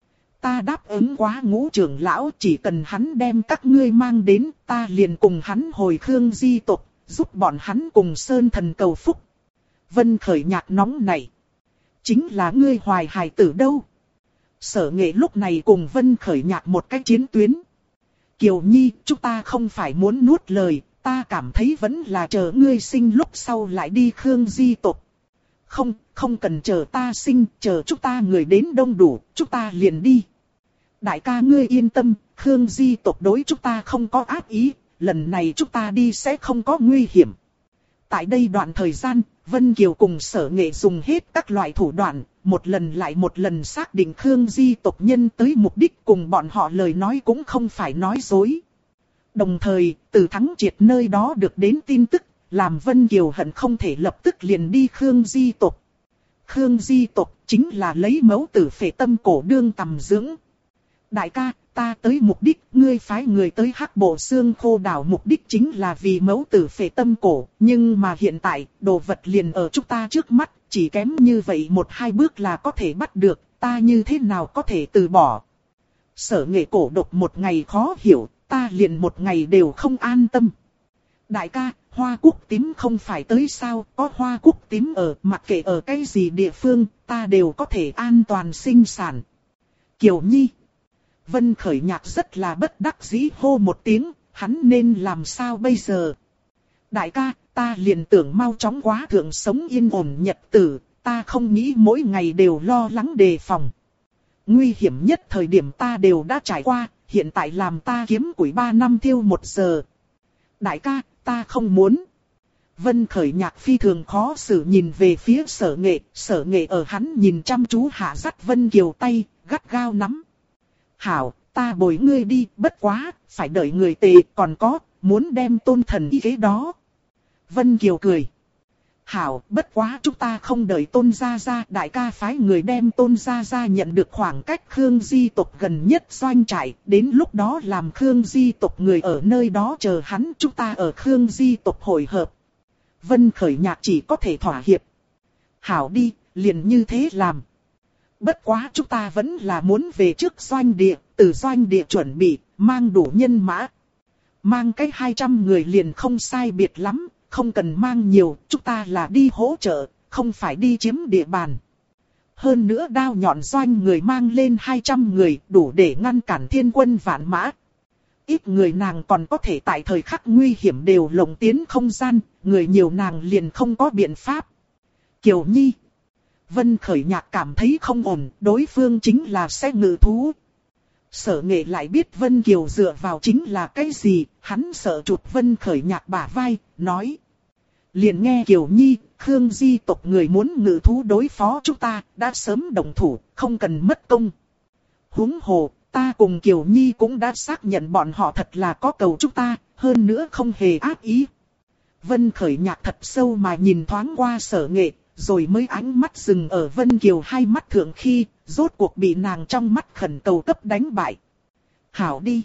Ta đáp ứng quá Ngũ trưởng lão, chỉ cần hắn đem các ngươi mang đến, ta liền cùng hắn hồi Khương Di tộc, giúp bọn hắn cùng Sơn Thần cầu phúc. Vân Khởi Nhạc nóng nảy. Chính là ngươi Hoài hài tử đâu? Sở Nghệ lúc này cùng Vân Khởi Nhạc một cái chiến tuyến. Kiều Nhi, chúng ta không phải muốn nuốt lời, ta cảm thấy vẫn là chờ ngươi sinh lúc sau lại đi Khương Di tộc. Không, không cần chờ ta sinh, chờ chúng ta người đến đông đủ, chúng ta liền đi. Đại ca ngươi yên tâm, Khương Di tộc đối chúng ta không có ác ý, lần này chúng ta đi sẽ không có nguy hiểm. Tại đây đoạn thời gian, Vân Kiều cùng Sở Nghệ dùng hết các loại thủ đoạn, một lần lại một lần xác định Khương Di tộc nhân tới mục đích, cùng bọn họ lời nói cũng không phải nói dối. Đồng thời, từ Thắng Triệt nơi đó được đến tin tức, làm Vân Kiều hận không thể lập tức liền đi Khương Di tộc. Khương Di tộc chính là lấy mẫu tử phệ tâm cổ đương tầm dưỡng. Đại ca, ta tới mục đích, ngươi phái người tới Hắc Bộ Xương Khô đảo mục đích chính là vì mẫu tử phệ tâm cổ, nhưng mà hiện tại, đồ vật liền ở chúng ta trước mắt, chỉ kém như vậy 1-2 bước là có thể bắt được, ta như thế nào có thể từ bỏ. Sở Nghệ cổ độc một ngày khó hiểu, ta liền một ngày đều không an tâm. Đại ca, hoa cúc tím không phải tới sao, có hoa cúc tím ở, mặc kệ ở cái gì địa phương, ta đều có thể an toàn sinh sản. Kiều Nhi. Vân Khởi Nhạc rất là bất đắc dĩ hô một tiếng, hắn nên làm sao bây giờ? Đại ca, ta liền tưởng mau chóng quá thượng sống yên ổn nhật tử, ta không nghĩ mỗi ngày đều lo lắng đề phòng. Nguy hiểm nhất thời điểm ta đều đã trải qua, hiện tại làm ta kiếm củi 3 năm thiêu 1 giờ. Đại ca, ta không muốn. Vân Khởi Nhạc phi thường khó xử nhìn về phía Sở Nghệ ở hắn nhìn chăm chú hạ dắt Vân Kiều tay, gắt gao nắm. Hảo, ta bồi ngươi đi, bất quá, phải đợi người tề, còn có, muốn đem Tôn Thần y kế đó. Vân Kiều cười. Hảo, bất quá chúng ta không đợi Tôn Gia Gia, đại ca phái người đem Tôn Gia Gia nhận được khoảng cách Khương Di tộc gần nhất doanh trại, đến lúc đó làm Khương Di tộc người ở nơi đó chờ hắn, chúng ta ở Khương Di tộc hội hợp. Vân Khởi Nhạc chỉ có thể thỏa hiệp. Hảo đi, liền như thế làm. Bất quá chúng ta vẫn là muốn về trước doanh địa, từ doanh địa chuẩn bị, mang đủ nhân mã. Mang cái 200 người liền không sai biệt lắm, không cần mang nhiều, chúng ta là đi hỗ trợ, không phải đi chiếm địa bàn. Hơn nữa đao nhọn doanh người mang lên 200 người, đủ để ngăn cản thiên quân vạn mã. Ít người nàng còn có thể tại thời khắc nguy hiểm đều lồng tiến không gian, người nhiều nàng liền không có biện pháp. Kiều Nhi. Vân Khởi Nhạc cảm thấy không ổn, đối phương chính là sẽ ngự thú. Sở Nghệ lại biết Vân Kiều dựa vào chính là cái gì, hắn sợ chụp Vân Khởi Nhạc bả vai, nói. Liền nghe Kiều Nhi, Khương Di tộc người muốn ngự thú đối phó chúng ta, đã sớm động thủ, không cần mất công. Huống hồ, ta cùng Kiều Nhi cũng đã xác nhận bọn họ thật là có cầu chúng ta, hơn nữa không hề ác ý. Vân Khởi Nhạc thật sâu mà nhìn thoáng qua Sở Nghệ, rồi mới ánh mắt dừng ở Vân Kiều hai mắt thượng khi, rốt cuộc bị nàng trong mắt khẩn cầu cấp đánh bại. Hảo đi.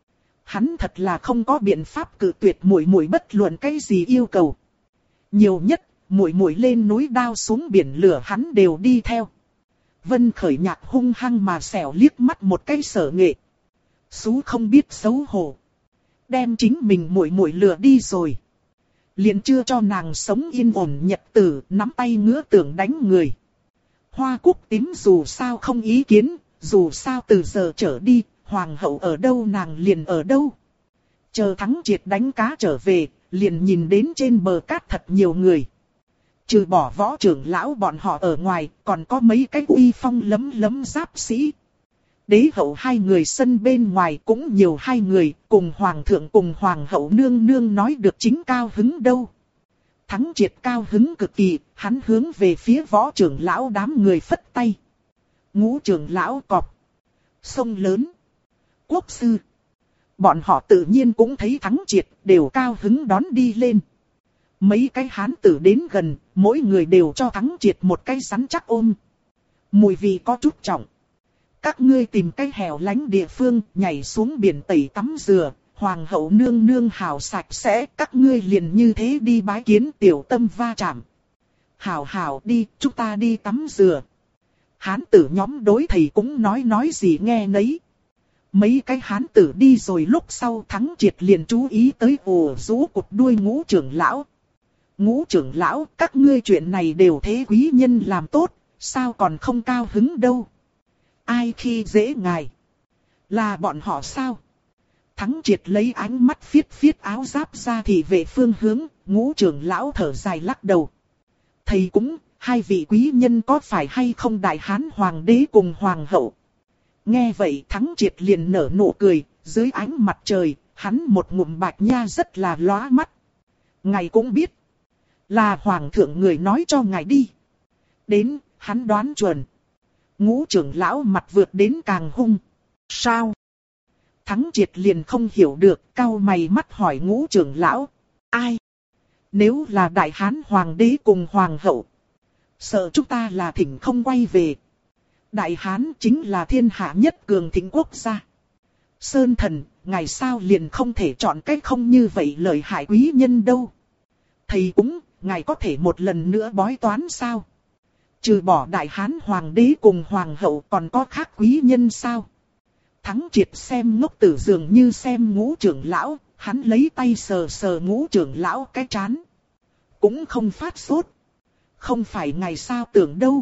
Hắn thật là không có biện pháp cự tuyệt muội muội bất luận cái gì yêu cầu. Nhiều nhất, muội muội lên núi đao xuống biển lửa hắn đều đi theo. Vân Khởi Nhạc hung hăng mà xẻo liếc mắt một cái Sở Nghệ. Sú không biết xấu hổ. Đem chính mình muội muội lừa đi rồi. Liền chưa cho nàng sống yên ổn nhật tử, nắm tay ngứa tưởng đánh người. Hoa cúc tím dù sao không ý kiến, dù sao từ giờ trở đi, hoàng hậu ở đâu nàng liền ở đâu. Chờ Thắng Triệt đánh cá trở về, liền nhìn đến trên bờ cát thật nhiều người. Trừ bỏ võ trưởng lão bọn họ ở ngoài, còn có mấy cái uy phong lấm lấm giáp sĩ. Đế hậu hai người sân bên ngoài cũng nhiều hai người, cùng hoàng thượng cùng hoàng hậu nương nương nói được chính cao hứng đâu. Thắng Triệt cao hứng cực kỳ, hắn hướng về phía võ trưởng lão đám người phất tay. Ngũ trưởng lão cọp. Sông lớn. Quốc sư. Bọn họ tự nhiên cũng thấy Thắng Triệt, đều cao hứng đón đi lên. Mấy cái hán tử đến gần, mỗi người đều cho Thắng Triệt một cái rắn chắc ôm. Mùi vị có chút trọng. Các ngươi tìm cái hẻo lánh địa phương, nhảy xuống biển tẩy tắm rửa, hoàng hậu nương nương hào sạch sẽ, các ngươi liền như thế đi bái kiến tiểu tâm va chạm. Hảo hảo đi, chúng ta đi tắm rửa. Hán tử nhóm đối thầy cũng nói gì nghe nấy. Mấy cái hán tử đi rồi lúc sau Thắng Triệt liền chú ý tới ồ rũ cụt đuôi Ngũ trưởng lão. Ngũ trưởng lão, các ngươi chuyện này đều thế quý nhân làm tốt, sao còn không cao hứng đâu. Ai khi dễ ngài? Là bọn họ sao? Thắng Triệt lấy ánh mắt phiết phiết áo giáp ra thì về phương hướng, Ngũ trưởng lão thở dài lắc đầu. Thầy cũng, hai vị quý nhân có phải hay không đại hán hoàng đế cùng hoàng hậu? Nghe vậy Thắng Triệt liền nở nụ cười, dưới ánh mặt trời, hắn một ngụm bạch nha rất là lóa mắt. Ngài cũng biết, là hoàng thượng người nói cho ngài đi. Đến, hắn đoán chuẩn. Ngũ trưởng lão mặt vượt đến càng hung. Sao? Thắng Triệt liền không hiểu được, cau mày mắt hỏi Ngũ trưởng lão. Ai? Nếu là đại hán hoàng đế cùng hoàng hậu, sợ chúng ta là thỉnh không quay về. Đại hán chính là thiên hạ nhất cường thịnh quốc gia. Sơn thần, ngài sao liền không thể chọn cách không như vậy lợi hại quý nhân đâu. Thầy cũng, ngài có thể một lần nữa bói toán sao? Trừ bỏ đại hán hoàng đế cùng hoàng hậu còn có khác quý nhân sao? Thắng Triệt xem ngốc tử dường như xem Ngũ trưởng lão, hắn lấy tay sờ sờ Ngũ trưởng lão cái trán. Cũng không phát sốt. Không phải ngài sao tưởng đâu.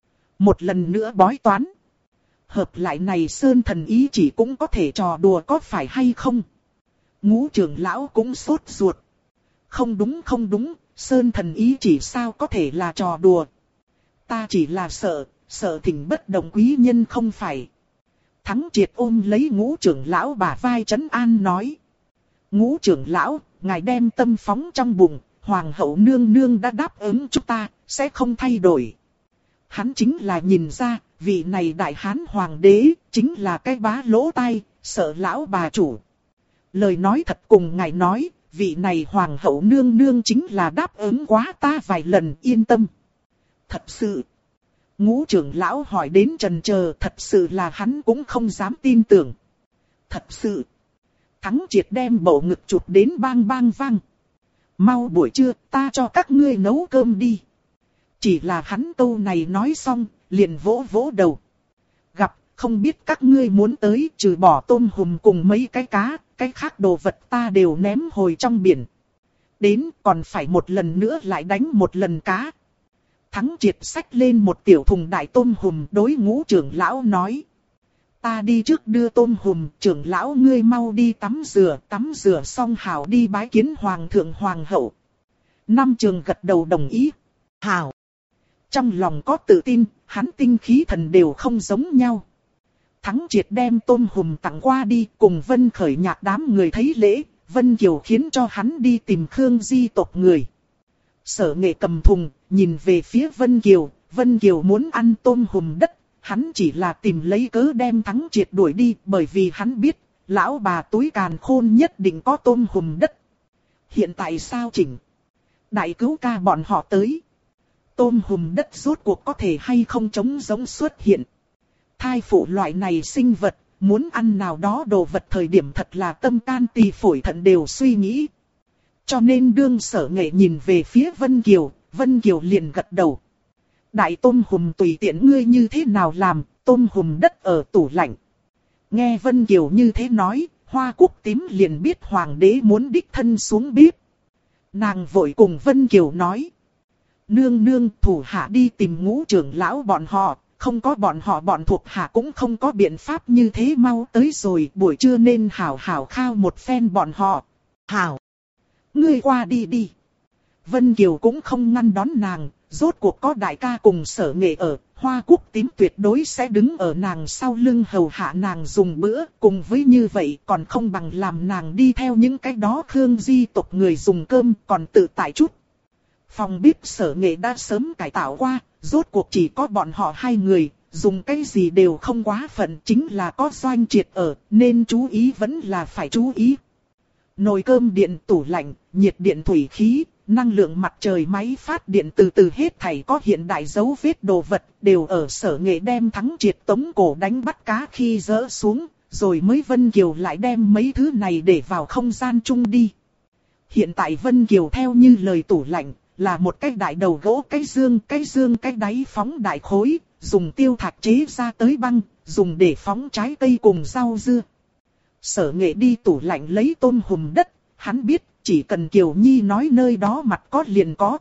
Một lần nữa bói toán. Hợp lại này Sơn thần ý chỉ cũng có thể trò đùa có phải hay không? Ngũ trưởng lão cũng sốt ruột. Không đúng, Sơn thần ý chỉ sao có thể là trò đùa. Ta chỉ là sợ thỉnh bất động quý nhân không phải. Thắng Triệt ôm lấy Ngũ trưởng lão bả vai trấn an nói. Ngũ trưởng lão, ngài đem tâm phóng trong bụng, hoàng hậu nương nương đã đáp ứng chúng ta, sẽ không thay đổi. Hắn chính là nhìn ra, vị này đại hán hoàng đế, chính là cái bá lỗ tai, sợ lão bà chủ. Lời nói thật cùng ngài nói, vị này hoàng hậu nương nương chính là đáp ứng quá ta vài lần, yên tâm. Thật sự. Ngũ trưởng lão hỏi đến trần chờ, thật sự là hắn cũng không dám tin tưởng. Thật sự. Thắng Triệt đem bầu ngực chụp đến bang bang vang. Mau buổi trưa, ta cho các ngươi nấu cơm đi. Chỉ là hắn câu này nói xong, liền vỗ vỗ đầu. Gặp, không biết các ngươi muốn tới, trừ bỏ tôm hùm cùng mấy cái cá, cái khác đồ vật ta đều ném hồi trong biển. Đến, còn phải một lần nữa lại đánh một lần cá. Thắng Triệt xách lên một tiểu thùng đại tôm hùm đối Ngũ trưởng lão nói. Ta đi trước đưa tôm hùm, trưởng lão ngươi mau đi tắm rửa xong hảo đi bái kiến hoàng thượng hoàng hậu. Nam Trường gật đầu đồng ý. Hảo. Trong lòng có tự tin, hắn tinh khí thần đều không giống nhau. Thắng Triệt đem tôm hùm tặng qua đi, cùng Vân Khởi Nhạc đám người thấy lễ, Vân Kiều khiến cho hắn đi tìm Khương Di tộc người. Sở Nghệ cầm thùng, nhìn về phía Vân Kiều muốn ăn tôm hùm đất, hắn chỉ là tìm lấy cớ đem Thắng Triệt đuổi đi, bởi vì hắn biết, lão bà túi càn khôn nhất định có tôm hùm đất. Hiện tại sao chỉnh? Đại cứu ca bọn họ tới. Tôm hùm đất rốt cuộc có thể hay không trống giống xuất hiện. Thai phụ loại này sinh vật, muốn ăn nào đó đồ vật thời điểm thật là tâm can tỳ phổi thận đều suy nghĩ. Cho nên đương Sở Nghệ nhìn về phía Vân Kiều liền gật đầu. Đại tôm hùm tùy tiện ngươi như thế nào làm, tôm hùm đất ở tủ lạnh. Nghe Vân Kiều như thế nói, Hoa Cúc Tím liền biết hoàng đế muốn đích thân xuống bếp. Nàng vội cùng Vân Kiều nói. Nương thủ hạ đi tìm Ngũ trưởng lão bọn họ, không có bọn họ bọn thuộc hạ cũng không có biện pháp như thế mau tới rồi, buổi trưa nên hảo hảo khao một phen bọn họ. Hảo! Ngươi qua đi. Vân Kiều cũng không ngăn đón nàng, rốt cuộc có đại ca cùng Sở Nghệ ở, Hoa Cúc Tím tuyệt đối sẽ đứng ở nàng sau lưng hầu hạ nàng dùng bữa, cùng với như vậy còn không bằng làm nàng đi theo những cái đó Khương Di tộc người dùng cơm còn tự tại chút. Phòng bếp Sở Nghệ đã sớm cải tạo qua, rốt cuộc chỉ có bọn họ hai người, dùng cái gì đều không quá phận, chính là có Doanh Triệt ở, nên chú ý vẫn là phải chú ý. Nồi cơm điện, tủ lạnh, nhiệt điện thủy khí, năng lượng mặt trời, máy phát điện, từ từ hết thảy có hiện đại dấu vết đồ vật đều ở Sở Nghệ đem Thắng Triệt tống cổ đánh bắt cá khi dỡ xuống, rồi mới Vân Kiều lại đem mấy thứ này để vào không gian chung đi. Hiện tại Vân Kiều theo như lời tủ lạnh, là một cái đại đầu gỗ, cái dương cái đáy phóng đại khối, dùng tiêu thạch chế ra tới băng, dùng để phóng trái cây cùng rau dưa. Sở Nghệ đi tủ lạnh lấy tôm hùm đất, hắn biết chỉ cần Kiều Nhi nói nơi đó mặt có liền có.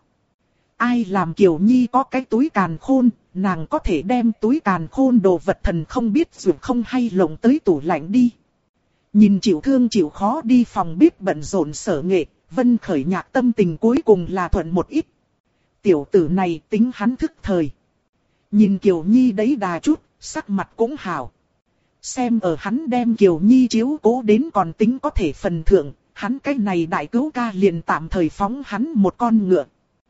Ai làm Kiều Nhi có cái túi càn khôn, nàng có thể đem túi càn khôn đồ vật thần không biết dù không hay lồng tới tủ lạnh đi. Nhìn chịu thương chịu khó đi phòng bếp bận rộn Sở Nghệ, Vân Khởi Nhạc tâm tình cuối cùng là thuận một ít. Tiểu tử này tính hắn thức thời. Nhìn Kiều Nhi đấy đà chút, sắc mặt cũng hảo. Xem ở hắn đem Kiều Nhi chiếu cố đến còn tính có thể phần thưởng, hắn cái này đại cứu ca liền tạm thời phóng hắn một con ngựa.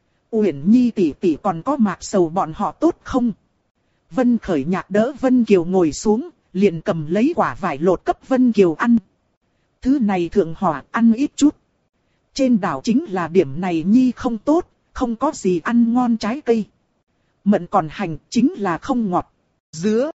Uyển Nhi tỷ tỷ còn có Mạc Sầu bọn họ tốt không? Vân Khởi Nhạc đỡ Vân Kiều ngồi xuống, liền cầm lấy quả vải lột cấp Vân Kiều ăn. Thứ này thượng hỏa, ăn ít chút. Trên đảo chính là điểm này Nhi không tốt, không có gì ăn ngon trái cây. Mận còn hành chính là không ngọt. Dứa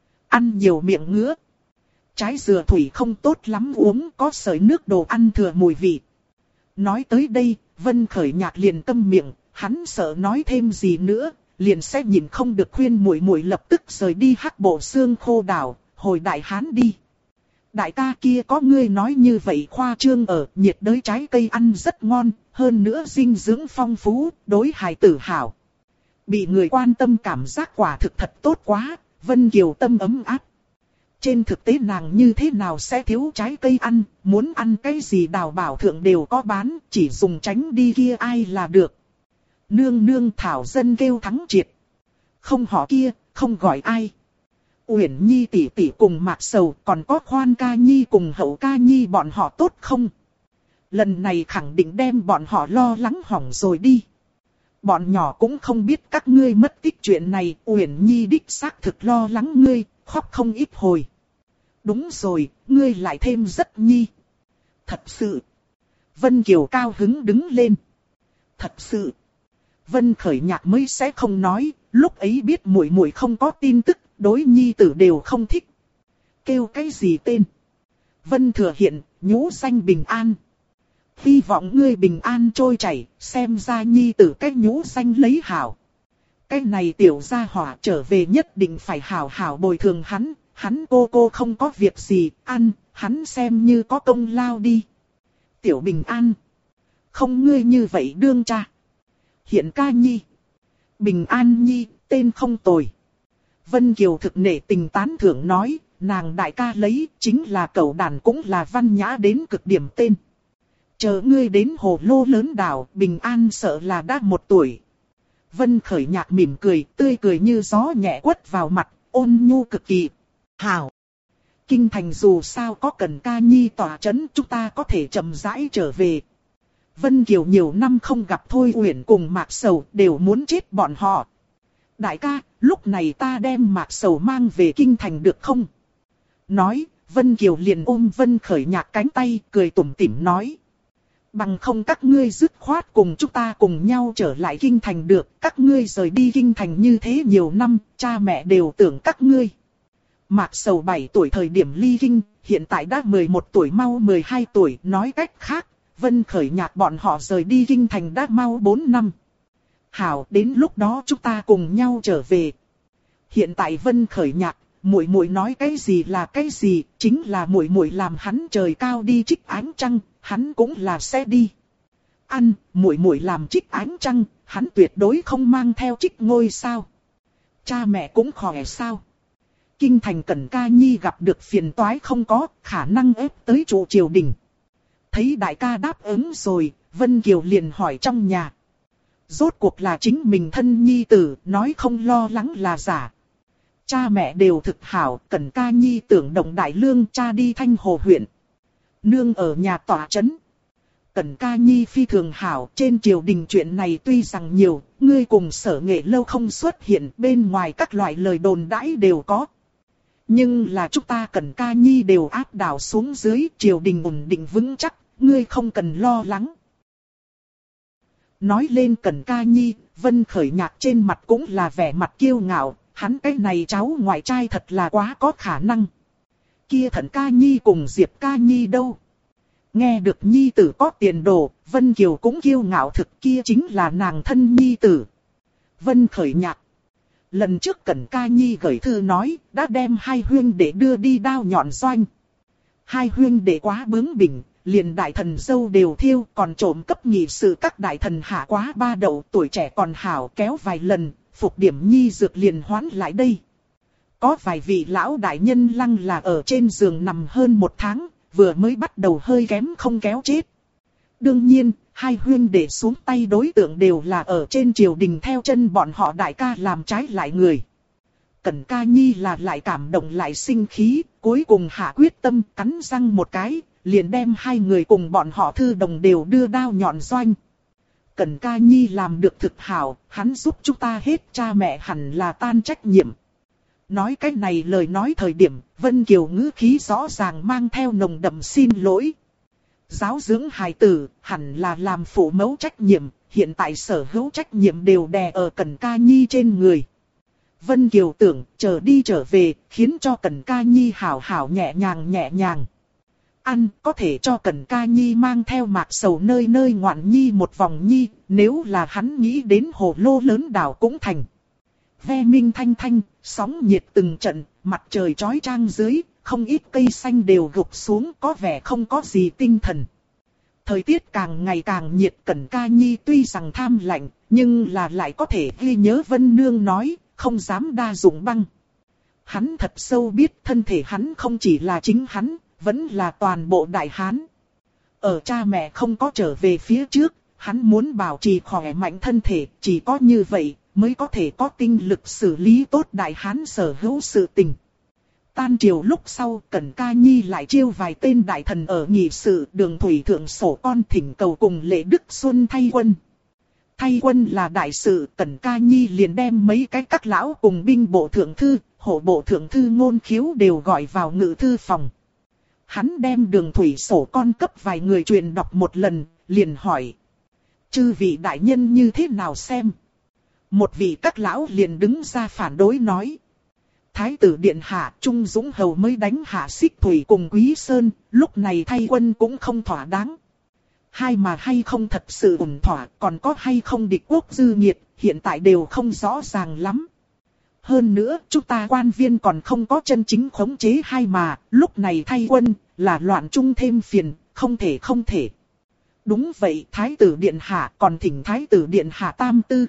ăn nhiều miệng ngứa. Trái dừa thủy không tốt lắm uống, có sợi nước đồ ăn thừa mùi vị. Nói tới đây, Vân Khởi Nhạc liền câm miệng, hắn sợ nói thêm gì nữa, liền sẽ nhìn không được khuyên muội muội lập tức rời đi Hắc Bộ Xương Khô đảo, hồi Đại Hán đi. Đại ca kia có ngươi nói như vậy khoa trương ở, nhiệt đới trái cây ăn rất ngon, hơn nữa dinh dưỡng phong phú, đối hài tử hảo. Bị người quan tâm cảm giác quả thực thật tốt quá, Vân Kiều tâm ấm áp. Trên thực tế nàng như thế nào sẽ thiếu trái cây ăn, muốn ăn cái gì đào bảo thượng đều có bán, chỉ dùng tránh đi kia ai là được. Nương nương thảo dân kêu Thắng Triệt. Không họ kia, không gọi ai. Uyển Nhi tỷ tỷ cùng Mạc Sầu, còn có Khoan ca nhi cùng Hậu ca nhi bọn họ tốt không? Lần này khẳng định đem bọn họ lo lắng hỏng rồi đi. Bọn nhỏ cũng không biết các ngươi mất tích chuyện này, Uyển Nhi đích xác thực lo lắng ngươi, khóc không ít hồi. Đúng rồi, ngươi lại thêm rất nhi. Thật sự. Vân Kiều cao hứng đứng lên. Thật sự. Vân Khởi Nhạc mới sẽ không nói, lúc ấy biết muội muội không có tin tức, đối nhi tử đều không thích. Kêu cái gì tên? Vân Thừa Hiện, nhũ danh bình an. Hy vọng ngươi bình an trôi chảy, xem ra nhi tử cái nhũ danh lấy hảo. Cái này tiểu gia hỏa trở về nhất định phải hảo hảo bồi thường hắn cô không có việc gì, ăn, hắn xem như có công lao đi. Tiểu bình an. Không ngươi như vậy đương cha. Hiện ca nhi. Bình an nhi, tên không tồi. Vân Kiều thực nể tình tán thưởng nói, nàng đại ca lấy, chính là cẩu đàn cũng là văn nhã đến cực điểm tên. Chờ ngươi đến hồ lô lớn đảo, bình an sợ là đã 1 tuổi. Vân Khởi Nhạc mỉm cười, tươi cười như gió nhẹ quất vào mặt, ôn nhu cực kỳ. Hảo! Kinh thành dù sao có cần ca nhi tỏa chấn, chúng ta có thể chậm rãi trở về. Vân Kiều nhiều năm không gặp Thôi Uyển cùng Mạc Sầu, đều muốn chết bọn họ. Đại ca, lúc này ta đem Mạc Sầu mang về kinh thành được không? Nói, Vân Kiều liền ôm Vân Khởi Nhạc cánh tay, cười tủm tỉm nói. Bằng không các ngươi dứt khoát cùng chúng ta cùng nhau trở lại kinh thành được, các ngươi rời đi kinh thành như thế nhiều năm, cha mẹ đều tưởng các ngươi. Mạc Sầu 7 tuổi thời điểm ly kinh, hiện tại đã 11 tuổi mau 12 tuổi, nói cách khác, Vân Khởi Nhạc bọn họ rời đi kinh thành đã mau 4 năm. Hảo, đến lúc đó chúng ta cùng nhau trở về. Hiện tại Vân Khởi Nhạc, muội muội nói cái gì là cái gì, chính là muội muội làm hắn trời cao đi trích ánh trăng, hắn cũng là sẽ đi. Ăn, muội muội làm trích ánh trăng, hắn tuyệt đối không mang theo trích ngôi sao. Cha mẹ cũng khỏe sao. Kinh thành Cẩn ca nhi gặp được phiền toái không có, khả năng ép tới trụ triều đình. Thấy đại ca đáp ứng rồi, Vân Kiều liền hỏi trong nhà. Rốt cuộc là chính mình thân nhi tử, nói không lo lắng là giả. Cha mẹ đều thực hảo, Cẩn ca nhi tưởng động đại lương cha đi Thanh Hồ huyện. Nương ở nhà tỏa chấn. Cẩn Ca Nhi phi thường hảo, trên triều đình chuyện này tuy rằng nhiều, ngươi cùng Sở Nghệ lâu không xuất hiện, bên ngoài các loại lời đồn đãi đều có. Nhưng là chúng ta Cẩn Ca Nhi đều áp đảo xuống dưới, triều đình ổn định vững chắc, ngươi không cần lo lắng. Nói lên Cẩn Ca Nhi, Vân Khởi Nhạc trên mặt cũng là vẻ mặt kiêu ngạo, hắn cái này cháu ngoại trai thật là quá có khả năng. Kia Thận Ca Nhi cùng Diệp Ca Nhi đâu? Nghe được Nhi tử có tiền đồ, Vân Kiều cũng kiêu ngạo thực, kia chính là nàng thân Nhi tử. Vân Khởi Nhạc. Lần trước Cẩn Ca Nhi gửi thư nói, đã đem hai huynh đệ đưa đi đao nhọn doanh. Hai huynh đệ quá bướng bỉnh, liền đại thần dâu đều thiêu, còn trộm cấp nghị sự các đại thần hạ quá ba đậu, tuổi trẻ còn hảo kéo vài lần, phục điểm Nhi dược liền hoán lại đây. Có vài vị lão đại nhân lăng là ở trên giường nằm hơn 1 tháng, vừa mới bắt đầu hơi kém không kéo chết. Đương nhiên, hai huynh đệ xuống tay đối tượng đều là ở trên triều đình theo chân bọn họ đại ca làm trái lại người. Cẩn Ca Nhi là lại cảm động lại sinh khí, cuối cùng hạ quyết tâm cắn răng một cái, liền đem hai người cùng bọn họ thư đồng đều đưa đao nhọn doanh. Cẩn Ca Nhi làm được thực hảo, hắn giúp chúng ta hết, cha mẹ hẳn là tan trách nhiệm. Nói cái này lời nói thời điểm, Vân Kiều ngữ khí rõ ràng mang theo nồng đậm xin lỗi. Giáo dưỡng hài tử, hẳn là làm phụ mẫu trách nhiệm, hiện tại sở hữu trách nhiệm đều đè ở Cẩn Ca Nhi trên người. Vân Kiều tưởng, chờ đi trở về, khiến cho Cẩn Ca Nhi hảo hảo nhẹ nhàng. Ăn, có thể cho Cẩn Ca Nhi mang theo mạc sầu nơi nơi ngoạn nhi một vòng nhi, nếu là hắn nghĩ đến hồ lô lớn đảo cũng thành. Ve minh thanh thanh, sóng nhiệt từng trận, mặt trời chói chang dưới, không ít cây xanh đều gục xuống, có vẻ không có gì tinh thần. Thời tiết càng ngày càng nhiệt, Cẩn Ca Nhi tuy rằng tham lạnh, nhưng là lại có thể ghi nhớ Vân Nương nói, không dám đa dụng băng. Hắn thật sâu biết thân thể hắn không chỉ là chính hắn, vẫn là toàn bộ Đại Hán. Ở cha mẹ không có trở về phía trước, hắn muốn bảo trì khỏe mạnh thân thể, chỉ có như vậy mới có thể có tinh lực xử lý tốt Đại Hán sở hữu sự tình. Tan triều lúc sau, Cẩn Ca Nhi lại chiêu vài tên đại thần ở nghị sự, Đường Thủy thượng sổ con thỉnh cầu cùng Lệ Đức Xuân thay quân. Thay quân là đại sự, Cẩn Ca Nhi liền đem mấy cái các lão cùng binh bộ thượng thư, hộ bộ thượng thư Ngôn Khiếu đều gọi vào ngự thư phòng. Hắn đem Đường Thủy sổ con cấp vài người truyền đọc một lần, liền hỏi: chư vị đại nhân như thế nào xem? Một vị các lão liền đứng ra phản đối nói: Thái tử điện hạ Trung Dũng Hầu mới đánh hạ Xích Thủy cùng Quý Sơn, lúc này thay quân cũng không thỏa đáng. Hai mà hay không thật sự ổn thỏa, còn có hay không địch quốc dư nghiệt, hiện tại đều không rõ ràng lắm. Hơn nữa, chúng ta quan viên còn không có chân chính khống chế hai mà, lúc này thay quân, là loạn trung thêm phiền, không thể. Đúng vậy, Thái tử điện hạ còn thỉnh Thái tử điện hạ tam tư.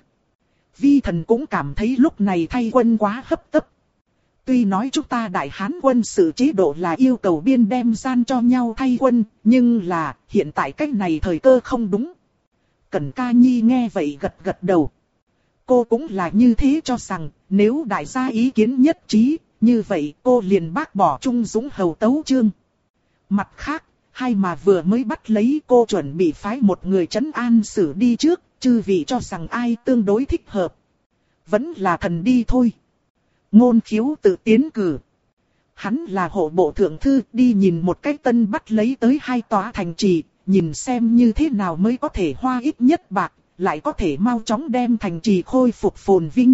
Vi thần cũng cảm thấy lúc này thay quân quá hấp tấp. Tuy nói chúng ta Đại Hán quân sự chế độ là yêu cầu biên đem gian cho nhau thay quân, nhưng là hiện tại cách này thời cơ không đúng. Cẩn Ca Nhi nghe vậy gật đầu. Cô cũng là như thế cho rằng, nếu đại gia ý kiến nhất trí, như vậy cô liền bác bỏ Trung Dũng Hầu tấu chương. Mặt khác, hai mà vừa mới bắt lấy cô chuẩn bị phái một người trấn an xử đi trước, chư vị cho rằng ai tương đối thích hợp. Vẫn là thần đi thôi. Ngôn Khiếu tự tiến cử. Hắn là hộ bộ thượng thư, đi nhìn một cách tân bắt lấy tới 2 tòa thành trì, nhìn xem như thế nào mới có thể hoa ít nhất bạc, lại có thể mau chóng đem thành trì khôi phục phồn vinh.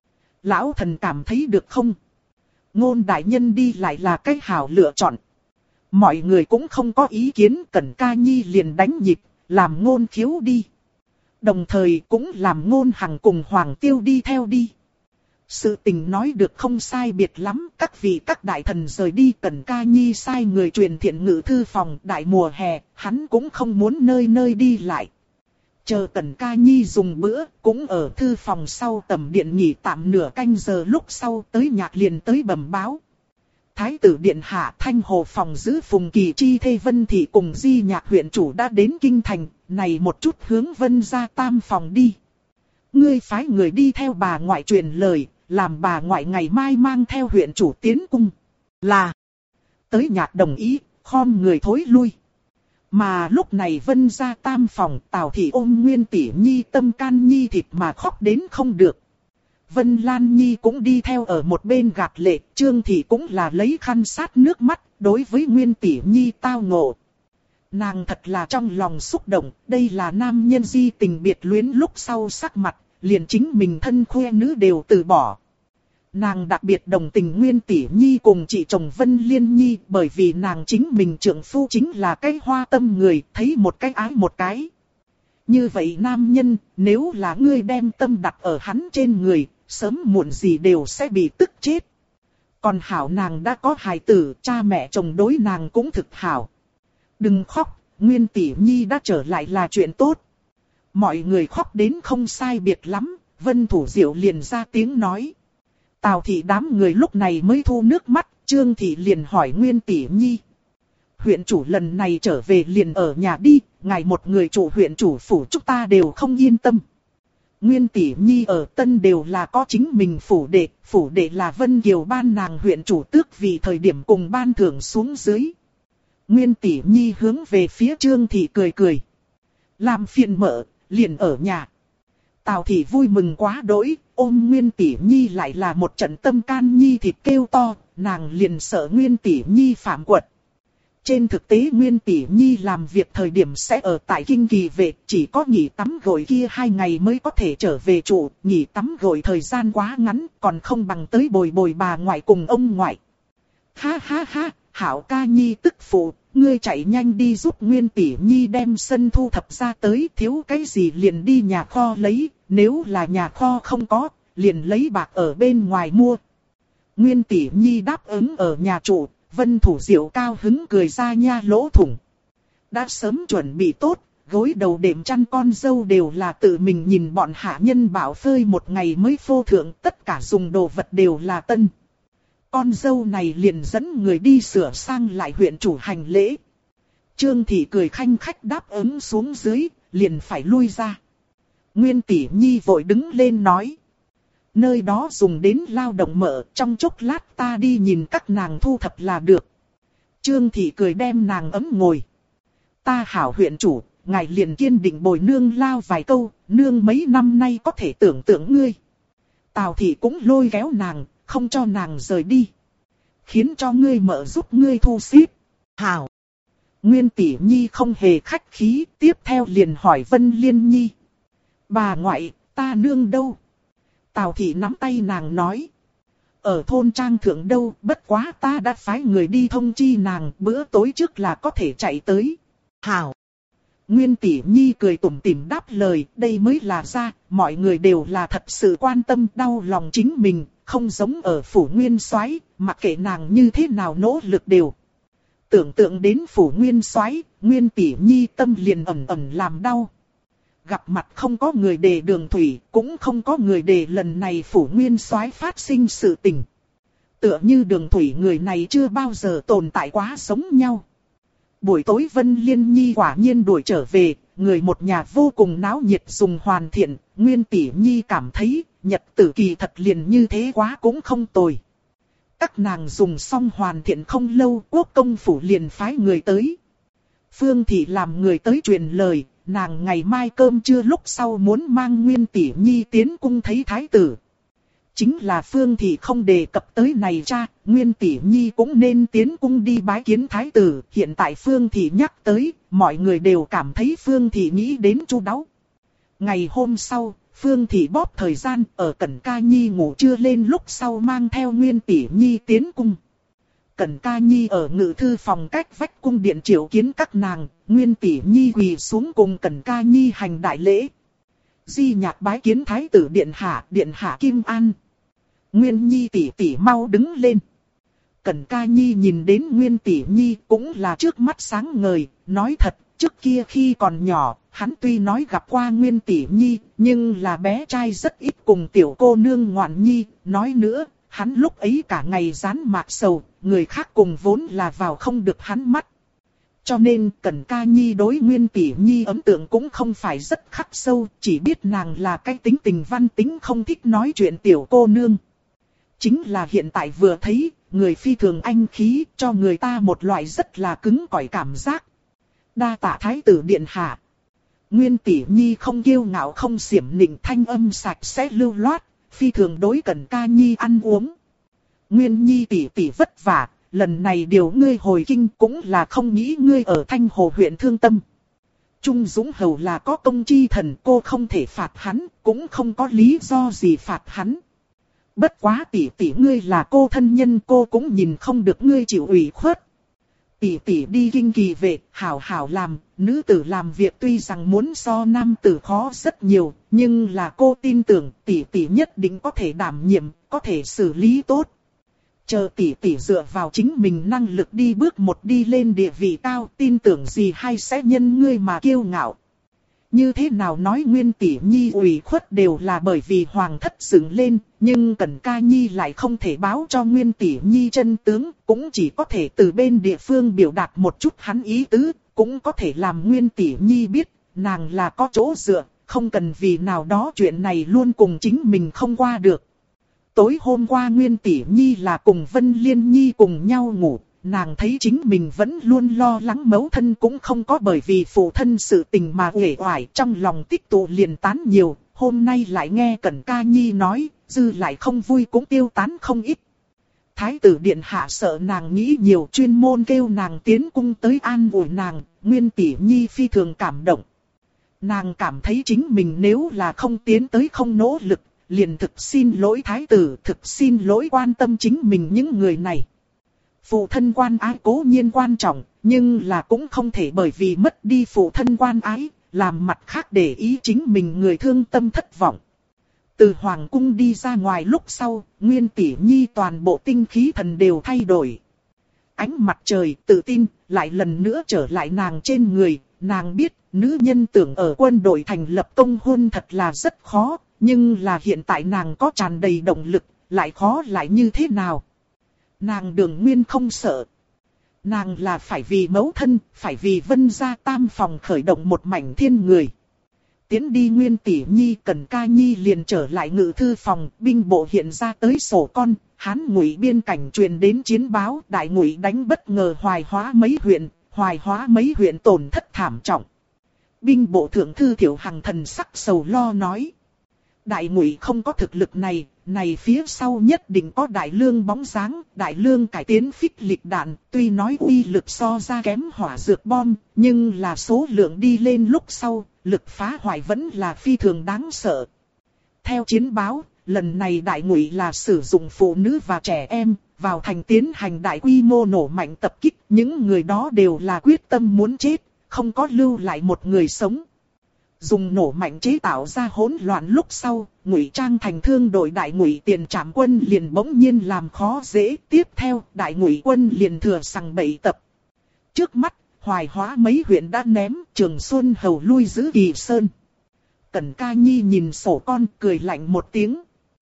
Lão thần cảm thấy được không? Ngôn đại nhân đi lại là cách hảo lựa chọn. Mọi người cũng không có ý kiến, Cẩn Ca Nhi liền đánh nhịp, làm Ngôn Khiếu đi. Đồng thời cũng làm Ngôn Hằng cùng Hoàng Tiêu đi theo đi. Sự tình nói được không sai biệt lắm, các vị các đại thần rời đi, Cẩn Ca Nhi sai người truyền thiện ngự thư phòng, đại mùa hè, hắn cũng không muốn nơi nơi đi lại. Chờ Cẩn Ca Nhi dùng bữa, cũng ở thư phòng sau tầm điện nghỉ tạm nửa canh giờ, lúc sau tới Nhạc liền tới bẩm báo. Thái tử điện hạ Thanh Hồ phòng giữ Phùng Kỳ chi thê Vân Thị cùng Di Nhạc huyện chủ đã đến kinh thành, này một chút hướng Vân gia tam phòng đi. Ngươi phái người đi theo bà ngoại truyền lời, làm bà ngoại ngày mai mang theo huyện chủ tiến cung. Là tới Nhạc đồng ý, khom người thối lui. Mà lúc này Vân gia tam phòng, Tào thị ôm Nguyên Tỷ Nhi tâm can nhi thịt mà khóc đến không được. Vân Lan Nhi cũng đi theo ở một bên gạt lệ, Trương thị cũng là lấy khăn sát nước mắt, đối với Nguyên Tỷ Nhi tao ngộ. Nàng thật là trong lòng xúc động, đây là nam nhân di tình biệt luyến lúc sau sắc mặt, liền chính mình thân khoe nữ đều từ bỏ. Nàng đặc biệt đồng tình Nguyên Tỷ Nhi cùng chị chồng Vân Liên Nhi, bởi vì nàng chính mình trượng phu chính là cái hoa tâm người, thấy một cái ái một cái. Như vậy nam nhân, nếu là ngươi đem tâm đặt ở hắn trên người, sớm muộn gì đều sẽ bị tức chết. Còn hảo nàng đã có hài tử, cha mẹ chồng đối nàng cũng thực hảo. Đừng khóc, Nguyên Tỷ Nhi đã trở lại là chuyện tốt. Mọi người khóc đến không sai biệt lắm, Vân Thủ Diệu liền ra tiếng nói. Tào thị đám người lúc này mới thu nước mắt, Trương thị liền hỏi Nguyên Tỷ Nhi. Huyện chủ lần này trở về liền ở nhà đi, ngài một người chủ huyện chủ phủ chúng ta đều không yên tâm. Nguyên Tỷ Nhi ở Tân đều là có chính mình phủ đệ là Vân Kiều ban nàng huyện chủ tước vì thời điểm cùng ban thưởng xuống dưới. Nguyên Tỷ Nhi hướng về phía Trương thị cười cười. Làm phiền mợ, liền ở nhà. Tào thị vui mừng quá đỗi, ôm Nguyên Tỷ Nhi lại là một trận tâm can nhi thịt kêu to, nàng liền sợ Nguyên Tỷ Nhi phạm quật. Trên thực tế Nguyên Tỷ Nhi làm việc thời điểm sẽ ở tại Kinh Kỳ Vệ, chỉ có nghỉ tắm gội kia 2 ngày mới có thể trở về trụ, nghỉ tắm gội thời gian quá ngắn, còn không bằng tới bồi bà ngoại cùng ông ngoại. Ha ha ha, hảo ca nhi tức phụ, ngươi chạy nhanh đi giúp Nguyên Tỷ Nhi đem sân thu thập ra tới, thiếu cái gì liền đi nhà kho lấy, nếu là nhà kho không có, liền lấy bạc ở bên ngoài mua. Nguyên Tỷ Nhi đáp ứng ở nhà trụ, Vân Thủ Diệu cao hứng cười ra nha lỗ thủng. Đã sớm chuẩn bị tốt, gối đầu đệm chăn con dâu đều là tự mình nhìn bọn hạ nhân bảo phơi một ngày mới phô thượng, tất cả dùng đồ vật đều là tân. Con dâu này liền dẫn người đi sửa sang lại huyện chủ hành lễ. Trương thị cười khanh khách đáp ứng xuống dưới, liền phải lui ra. Nguyên Tỷ Nhi vội đứng lên nói. Nơi đó dùng đến lao động mợ, trong chốc lát ta đi nhìn các nàng thu thập là được. Trương thị cười đem nàng ấm ngồi. Ta hảo huyện chủ, ngài liền kiên định bồi nương lao vài câu, nương mấy năm nay có thể tưởng tượng ngươi. Tào thị cũng lôi kéo nàng, không cho nàng rời đi. Khiến cho ngươi mợ giúp ngươi thu xếp. Hảo. Nguyên Tỷ Nhi không hề khách khí, tiếp theo liền hỏi Vân Liên Nhi. Bà ngoại, ta nương đâu? Tào thị nắm tay nàng nói. Ở thôn trang thượng đâu, bất quá ta đã phái người đi thông chi nàng, bữa tối trước là có thể chạy tới. Hảo. Nguyên Tỷ Nhi cười tủm tỉm đáp lời, đây mới là ra, mọi người đều là thật sự quan tâm đau lòng chính mình, không giống ở phủ Nguyên Soái, mặc kệ nàng như thế nào nỗ lực đều. Tưởng tượng đến phủ Nguyên Soái, Nguyên Tỷ Nhi tâm liền ẩn ẩn làm đau. Gặp mặt không có người đề Đường Thủy, cũng không có người đề lần này phủ Nguyên Soái phát sinh sự tình. Tựa như Đường Thủy người này chưa bao giờ tồn tại quá giống nhau. Buổi tối Vân Liên Nhi quả nhiên đuổi trở về, người một nhà vô cùng náo nhiệt dùng hoàn thiện, Nguyên Tỷ Nhi cảm thấy, nhật tử kỳ thật liền như thế quá cũng không tồi. Các nàng dùng xong hoàn thiện không lâu, Quốc công phủ liền phái người tới. Phương Thị làm người tới truyền lời, nàng ngày mai cơm trưa lúc sau muốn mang Nguyên Tỷ Nhi tiến cung thấy thái tử. Chính là Phương Thị không đề cập tới này cha, Nguyên Tỷ Nhi cũng nên tiến cung đi bái kiến thái tử. Hiện tại Phương Thị nhắc tới, mọi người đều cảm thấy Phương Thị nghĩ đến chu đáo. Ngày hôm sau, Phương Thị bóp thời gian ở Cẩn Ca Nhi ngủ trưa lên lúc sau mang theo Nguyên Tỷ Nhi tiến cung. Cẩn Ca Nhi ở ngự thư phòng cách vách cung điện triệu kiến các nàng, Nguyên Tỷ Nhi quỳ xuống cùng Cẩn Ca Nhi hành đại lễ. Di Nhạc bái kiến thái tử điện hạ Kim An. Nguyên Nhi tỷ tỷ mau đứng lên. Cẩn Ca Nhi nhìn đến Nguyên Tỷ Nhi cũng là trước mắt sáng ngời, nói thật, trước kia khi còn nhỏ, hắn tuy nói gặp qua Nguyên Tỷ Nhi, nhưng là bé trai rất ít cùng tiểu cô nương ngoạn nhi, nói nữa, hắn lúc ấy cả ngày dán mạc sầu, người khác cùng vốn là vào không được hắn mắt. Cho nên Cẩn Ca Nhi đối Nguyên Tỷ Nhi ấn tượng cũng không phải rất khắc sâu, chỉ biết nàng là cái tính tình văn tính không thích nói chuyện tiểu cô nương. Chính là hiện tại vừa thấy, người phi thường anh khí, cho người ta một loại rất là cứng cỏi cảm giác. Đa tạ thái tử điện hạ. Nguyên tỷ nhi không kiêu ngạo không xiểm nịnh, thanh âm sạch sẽ lưu loát, phi thường đối Cẩn Ca Nhi ăn uống. Nguyên nhi tỷ tỷ vất vả, lần này điều ngươi hồi kinh cũng là không nghĩ ngươi ở Thanh Hồ huyện thương tâm. Trung Dũng Hầu là có công chi thần, cô không thể phạt hắn, cũng không có lý do gì phạt hắn. Bất quá tỷ tỷ ngươi là cô thân nhân, cô cũng nhìn không được ngươi chịu ủy khuất. Tỷ tỷ đi kinh kỳ về, hảo hảo làm, nữ tử làm việc tuy rằng muốn so nam tử khó rất nhiều, nhưng là cô tin tưởng tỷ tỷ nhất định có thể đảm nhiệm, có thể xử lý tốt. Chờ tỷ tỷ dựa vào chính mình năng lực đi bước một đi lên địa vị cao, tin tưởng gì hay sẽ nhân ngươi mà kiêu ngạo. Như thế nào nói Nguyên tỷ nhi ủy khuất đều là bởi vì hoàng thất dựng lên, nhưng Cẩn Ca Nhi lại không thể báo cho Nguyên tỷ nhi chân tướng, cũng chỉ có thể từ bên địa phương biểu đạt một chút hắn ý tứ, cũng có thể làm Nguyên tỷ nhi biết, nàng là có chỗ dựa, không cần vì nào đó chuyện này luôn cùng chính mình không qua được. Tối hôm qua Nguyên tỷ nhi là cùng Vân Liên Nhi cùng nhau ngủ. Nàng thấy chính mình vẫn luôn lo lắng mẫu thân cũng không có bởi vì phụ thân sự tình mà uể oải, trong lòng tích tụ liền tán nhiều, hôm nay lại nghe Cẩn Ca Nhi nói, dư lại không vui cũng tiêu tán không ít. Thái tử điện hạ sợ nàng nghĩ nhiều, chuyên môn kêu nàng tiến cung tới an ủi nàng, Nguyên tỷ nhi phi thường cảm động. Nàng cảm thấy chính mình nếu là không tiến tới không nỗ lực, liền thực xin lỗi thái tử, thực xin lỗi quan tâm chính mình những người này. Phụ thân quan ái cố nhiên quan trọng, nhưng là cũng không thể bởi vì mất đi phụ thân quan ái, làm mặt khác để ý chính mình người thương tâm thất vọng. Từ hoàng cung đi ra ngoài lúc sau, Nguyên tỷ nhi toàn bộ tinh khí thần đều thay đổi. Ánh mặt trời tự tin, lại lần nữa trở lại nàng trên người, nàng biết nữ nhân tưởng ở quân đội thành lập tông hôn thật là rất khó, nhưng là hiện tại nàng có tràn đầy động lực, lại khó lại như thế nào. Nàng Đường Nguyên không sợ. Nàng là phải vì mẫu thân, phải vì Vân gia tam phòng khởi động một mảnh thiên người. Tiến đi Nguyên tỷ nhi, Cẩn Ca Nhi liền trở lại ngự thư phòng, binh bộ hiện ra tới sổ con, Hán Ngụy biên cảnh truyền đến chiến báo, Đại Ngụy đánh bất ngờ Hoài Hóa mấy huyện tổn thất thảm trọng. Binh bộ thượng thư Thiệu Hằng thần sắc sầu lo nói: Đại Ngụy không có thực lực này, phía sau nhất định có Đại Lương bóng dáng, Đại Lương cải tiến phích lịch đạn, tuy nói uy lực so ra kém hỏa dược bom, nhưng là số lượng đi lên lúc sau, lực phá hoại vẫn là phi thường đáng sợ. Theo chiến báo, lần này Đại Ngụy là sử dụng phụ nữ và trẻ em, vào thành tiến hành đại quy mô nổ mạnh tập kích, những người đó đều là quyết tâm muốn chết, không có lưu lại một người sống. Dùng nổ mạnh chế tạo ra hỗn loạn lúc sau, Ngụy trang thành thương đội Đại Ngụy tiền trảm quân liền bỗng nhiên làm khó dễ. Tiếp theo, Đại Ngụy quân liền thừa sằng bậy tập. Trước mắt, Hoài Hóa mấy huyện đã ném, Trường Xuân Hầu lui giữ Kỳ Sơn. Cẩn Ca Nhi nhìn sổ con cười lạnh một tiếng.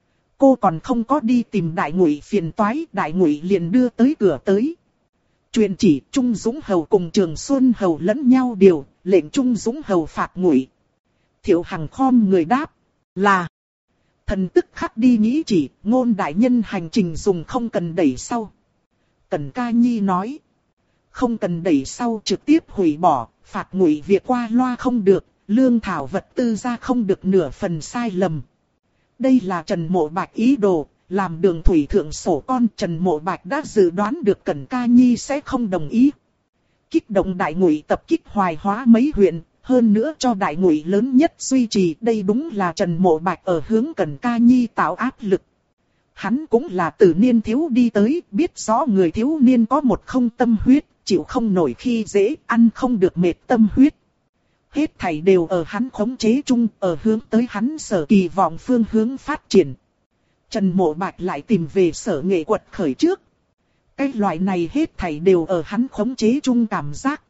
Cô còn không có đi tìm Đại Ngụy phiền toái, Đại Ngụy liền đưa tới cửa tới. Truyền chỉ Trung Dũng Hầu cùng Trường Xuân Hầu lẫn nhau điều, lệnh Trung Dũng Hầu phạt Ngụy. Thiệu Hằng khom người đáp là: thần tức khắc đi nghĩ chỉ, Ngôn đại nhân hành trình dùng không cần đẩy sau. Cẩn Ca Nhi nói: không cần đẩy sau, trực tiếp hủy bỏ, phạt Ngụy việc qua loa không được, lương thảo vật tư ra không được nửa phần sai lầm. Đây là Trần Mộ Bạch ý đồ, làm Đường thủy thượng sổ con. Trần Mộ Bạch đã dự đoán được Cẩn Ca Nhi sẽ không đồng ý. Kích động Đại Ngụy tập kích Hoài Hóa mấy huyện, hơn nữa cho Đại Ngụy lớn nhất duy trì, đây đúng là Trần Mộ Bạch ở hướng Cẩn Ca Nhi tạo áp lực. Hắn cũng là từ niên thiếu đi tới, biết rõ người thiếu niên có một không tâm huyết, chịu không nổi khi dễ, ăn không được mệt tâm huyết. Hết thảy đều ở hắn khống chế chung, ở hướng tới hắn sở kỳ vọng phương hướng phát triển. Trần Mộ Bạch lại tìm về Sở Nghệ quật khởi trước. Cái loại này hết thảy đều ở hắn khống chế chung cảm giác.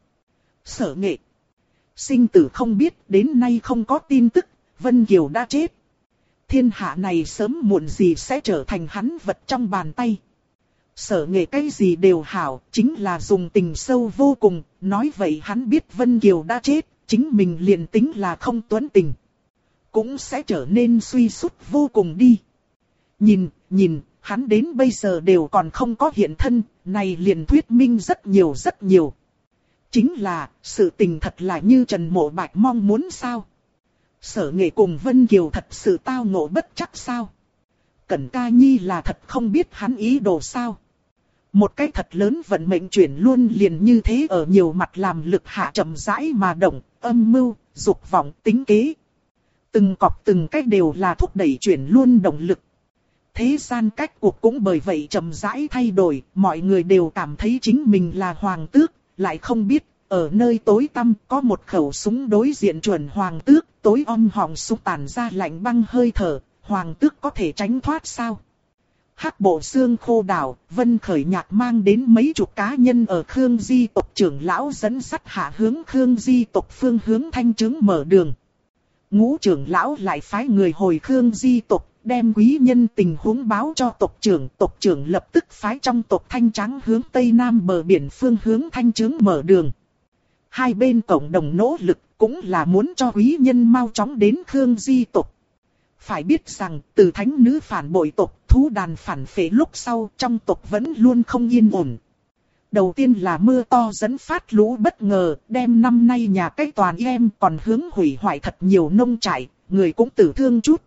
Sở Nghệ sinh tử không biết, đến nay không có tin tức, Vân Kiều đã chết. Thiên hạ này sớm muộn gì sẽ trở thành hắn vật trong bàn tay. Sở Nghệ cái gì đều hảo, chính là dùng tình sâu vô cùng, nói vậy hắn biết Vân Kiều đã chết, chính mình liền tính là không tuấn tình, cũng sẽ trở nên suy sút vô cùng đi. Nhìn, hắn đến bây giờ đều còn không có hiện thân, này liền thuyết minh rất nhiều. Chính là, sự tình thật là như Trần Mộ Bạch mong muốn sao? Sở Nghệ cùng Vân Kiều thật sự tao ngộ bất chắc sao? Cẩn Ca Nhi là thật không biết hắn ý đồ sao? Một cái thật lớn vận mệnh chuyển luôn liền như thế ở nhiều mặt làm lực hạ chậm rãi mà động, âm mưu, dục vọng, tính kế. Từng cọc từng cách đều là thúc đẩy chuyển luôn động lực. Thế gian cách cuộc cũng bởi vậy chậm rãi thay đổi, mọi người đều cảm thấy chính mình là hoàng tước, lại không biết, ở nơi tối tăm có một khẩu súng đối diện chuẩn hoàng tước, tối om họng súng tản ra lạnh băng hơi thở, hoàng tước có thể tránh thoát sao? Hắc Bộ Xương Khô Đảo, Vân Khởi Nhạc mang đến mấy chục cá nhân ở Khương Di tộc trưởng lão dẫn sắt hạ hướng Khương Di tộc phương hướng Thanh Trứng mở đường. Ngũ trưởng lão lại phái người hồi Khương Di tộc, đem quý nhân tình huống báo cho tộc trưởng lập tức phái trong tộc Thanh Trắng hướng Tây Nam bờ biển phương hướng Thanh Trứng mở đường. Hai bên cộng đồng nỗ lực cũng là muốn cho quý nhân mau chóng đến Khương Di tộc. Phải biết rằng, từ thánh nữ phản bội tộc, thú đàn phản phệ lúc sau, trong tộc vẫn luôn không yên ổn. Đầu tiên là mưa to dẫn phát lũ bất ngờ, đem năm nay nhà cái toàn em còn hướng hủy hoại thật nhiều nông trại, người cũng tử thương chút.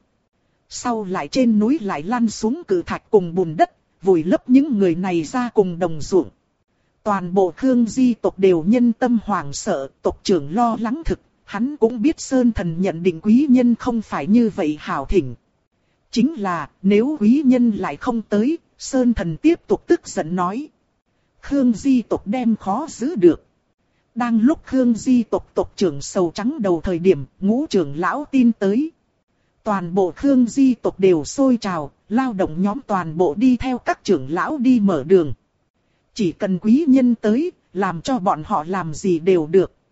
Sau lại trên núi lại lăn xuống cử thạch cùng bùn đất, vùi lấp những người này ra cùng đồng ruộng. Toàn bộ Khương Di tộc đều nhân tâm hoảng sợ, tộc trưởng lo lắng thực. Hắn cũng biết Sơn Thần nhận định quý nhân không phải như vậy hảo thỉnh. Chính là, nếu quý nhân lại không tới, Sơn Thần tiếp tục tức giận nói. Khương Di tộc đem khó giữ được. Đang lúc Khương Di tộc tộc trưởng sầu trắng đầu thời điểm, ngũ trưởng lão tin tới. Toàn bộ Khương Di tộc đều sôi trào, lao động nhóm toàn bộ đi theo các trưởng lão đi mở đường. Chỉ cần quý nhân tới, làm cho bọn họ làm gì đều được.